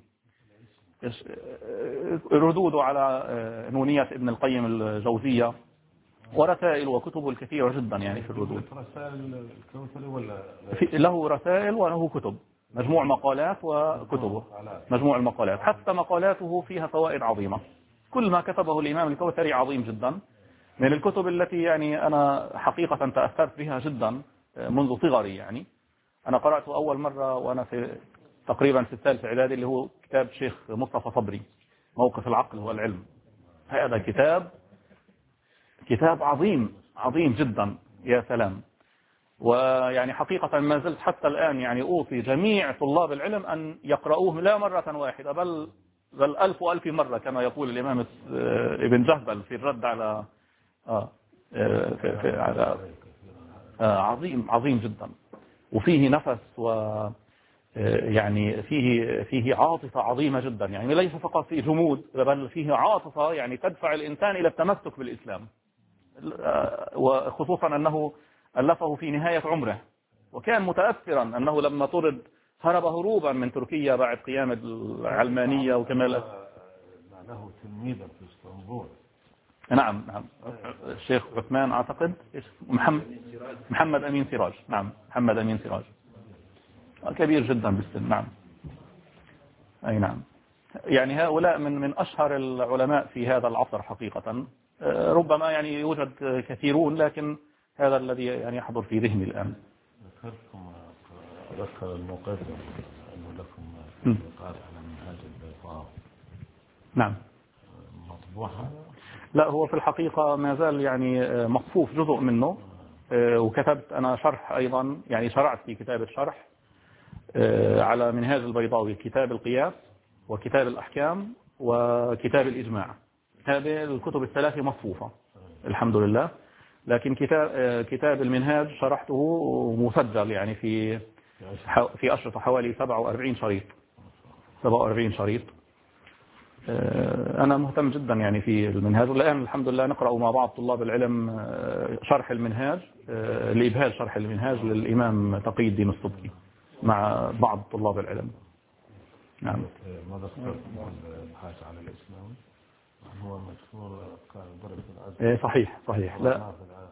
ردوده على نونية ابن القيم الجوزية ورسائل وكتبه الكثيرة جدا يعني في الردود. رسائل الكوثري ولا له رسائل وله كتب، مجموع مقالات وكتبه مجموع المقالات. حتى مقالاته فيها فوائد عظيمة. كل ما كتبه الإمام الكوثري عظيم جدا. من الكتب التي يعني أنا حقيقة تأثرت بها جدا منذ صغري. يعني أنا قرأته أول مرة وأنا في تقريبا في الثالث إعدادي، اللي هو كتاب شيخ مصطفى صبري موقف العقل والعلم. هذا كتاب عظيم جدا، يا سلام. ويعني حقيقة ما زلت حتى الآن يعني أوصي جميع طلاب العلم أن يقرؤوه لا مرة واحدة بل 1000 مرة كما يقول الإمام ابن جهبل في الرد على عظيم جدا. وفيه نفس يعني فيه عاطفة عظيمة جدا، يعني ليس فقط فيه جمود بل فيه عاطفة يعني تدفع الإنسان إلى التمسك بالإسلام. وخصوصا أنه ألفه في نهاية عمره، وكان متأثرا أنه لما طرد هرب هروبا من تركيا بعد قيام العلمانية وكمال. له تلميذا في اسطنبول. نعم الشيخ عثمان أعتقد محمد أمين سراج. نعم محمد أمين سراج كبير جدا بالسن. نعم أي نعم. يعني هؤلاء من أشهر العلماء في هذا العصر حقيقة. ربما يعني يوجد كثيرون، لكن هذا الذي يعني يحضر في ذهني الآن. ذكر المقدم أنه لكم لقاء على منهاج البيضاء. نعم. مطبوع هذا؟ لا، هو في الحقيقة ما زال يعني مصفوف جزء منه. وكتبت أنا شرح أيضا، يعني شرعت في كتاب الشرح على منهاج البيضاوي، كتاب القياس وكتاب الأحكام وكتاب الإجماع. هذه الكتب الثلاثة مصفوفة الحمد لله. لكن كتاب المنهاج شرحته مسجل يعني في أشرطة حوالي 47 شريط. 47 شريط. أنا مهتم جدا يعني في المنهاج، والآن الحمد لله نقرأ مع بعض طلاب العلم شرح المنهاج لإبهاج شرح المنهاج للإمام تقي الدين السبكي مع بعض طلاب العلم. نعم. ماذا اخترت البحث عن الإسلام؟ هو مشهور كان ضرب في الأزهر. صحيح لا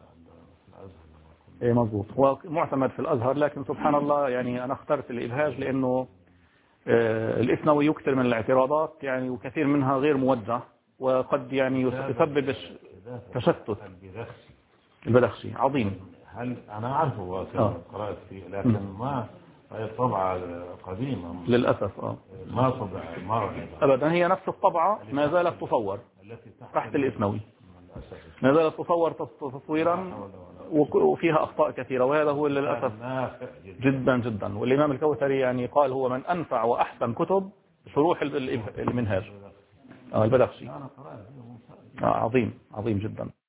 مضبوط، هو معتمد في الأزهر، لكن سبحان الله يعني أنا اخترت الإبهاج لأنه الإثنوي يكثر من الاعتراضات يعني، وكثير منها غير موجه، وقد يعني يسبب تشتت. البدخشي عظيم. هل أنا أعرفه قرأت فيه، لكن ما هي طبعة قديمة للأسف ما طبع أبدا، هي نفس الطبعة ما زالت تصور تحت الإثنوي، ما زالت تصور تصويرا وفيها أخطاء كثيرة، وهذا هو للأسف جدا. والإمام الكوثري يعني قال هو من أنفع وأحسن كتب شروح المنهاج. البدخشي عظيم جدا.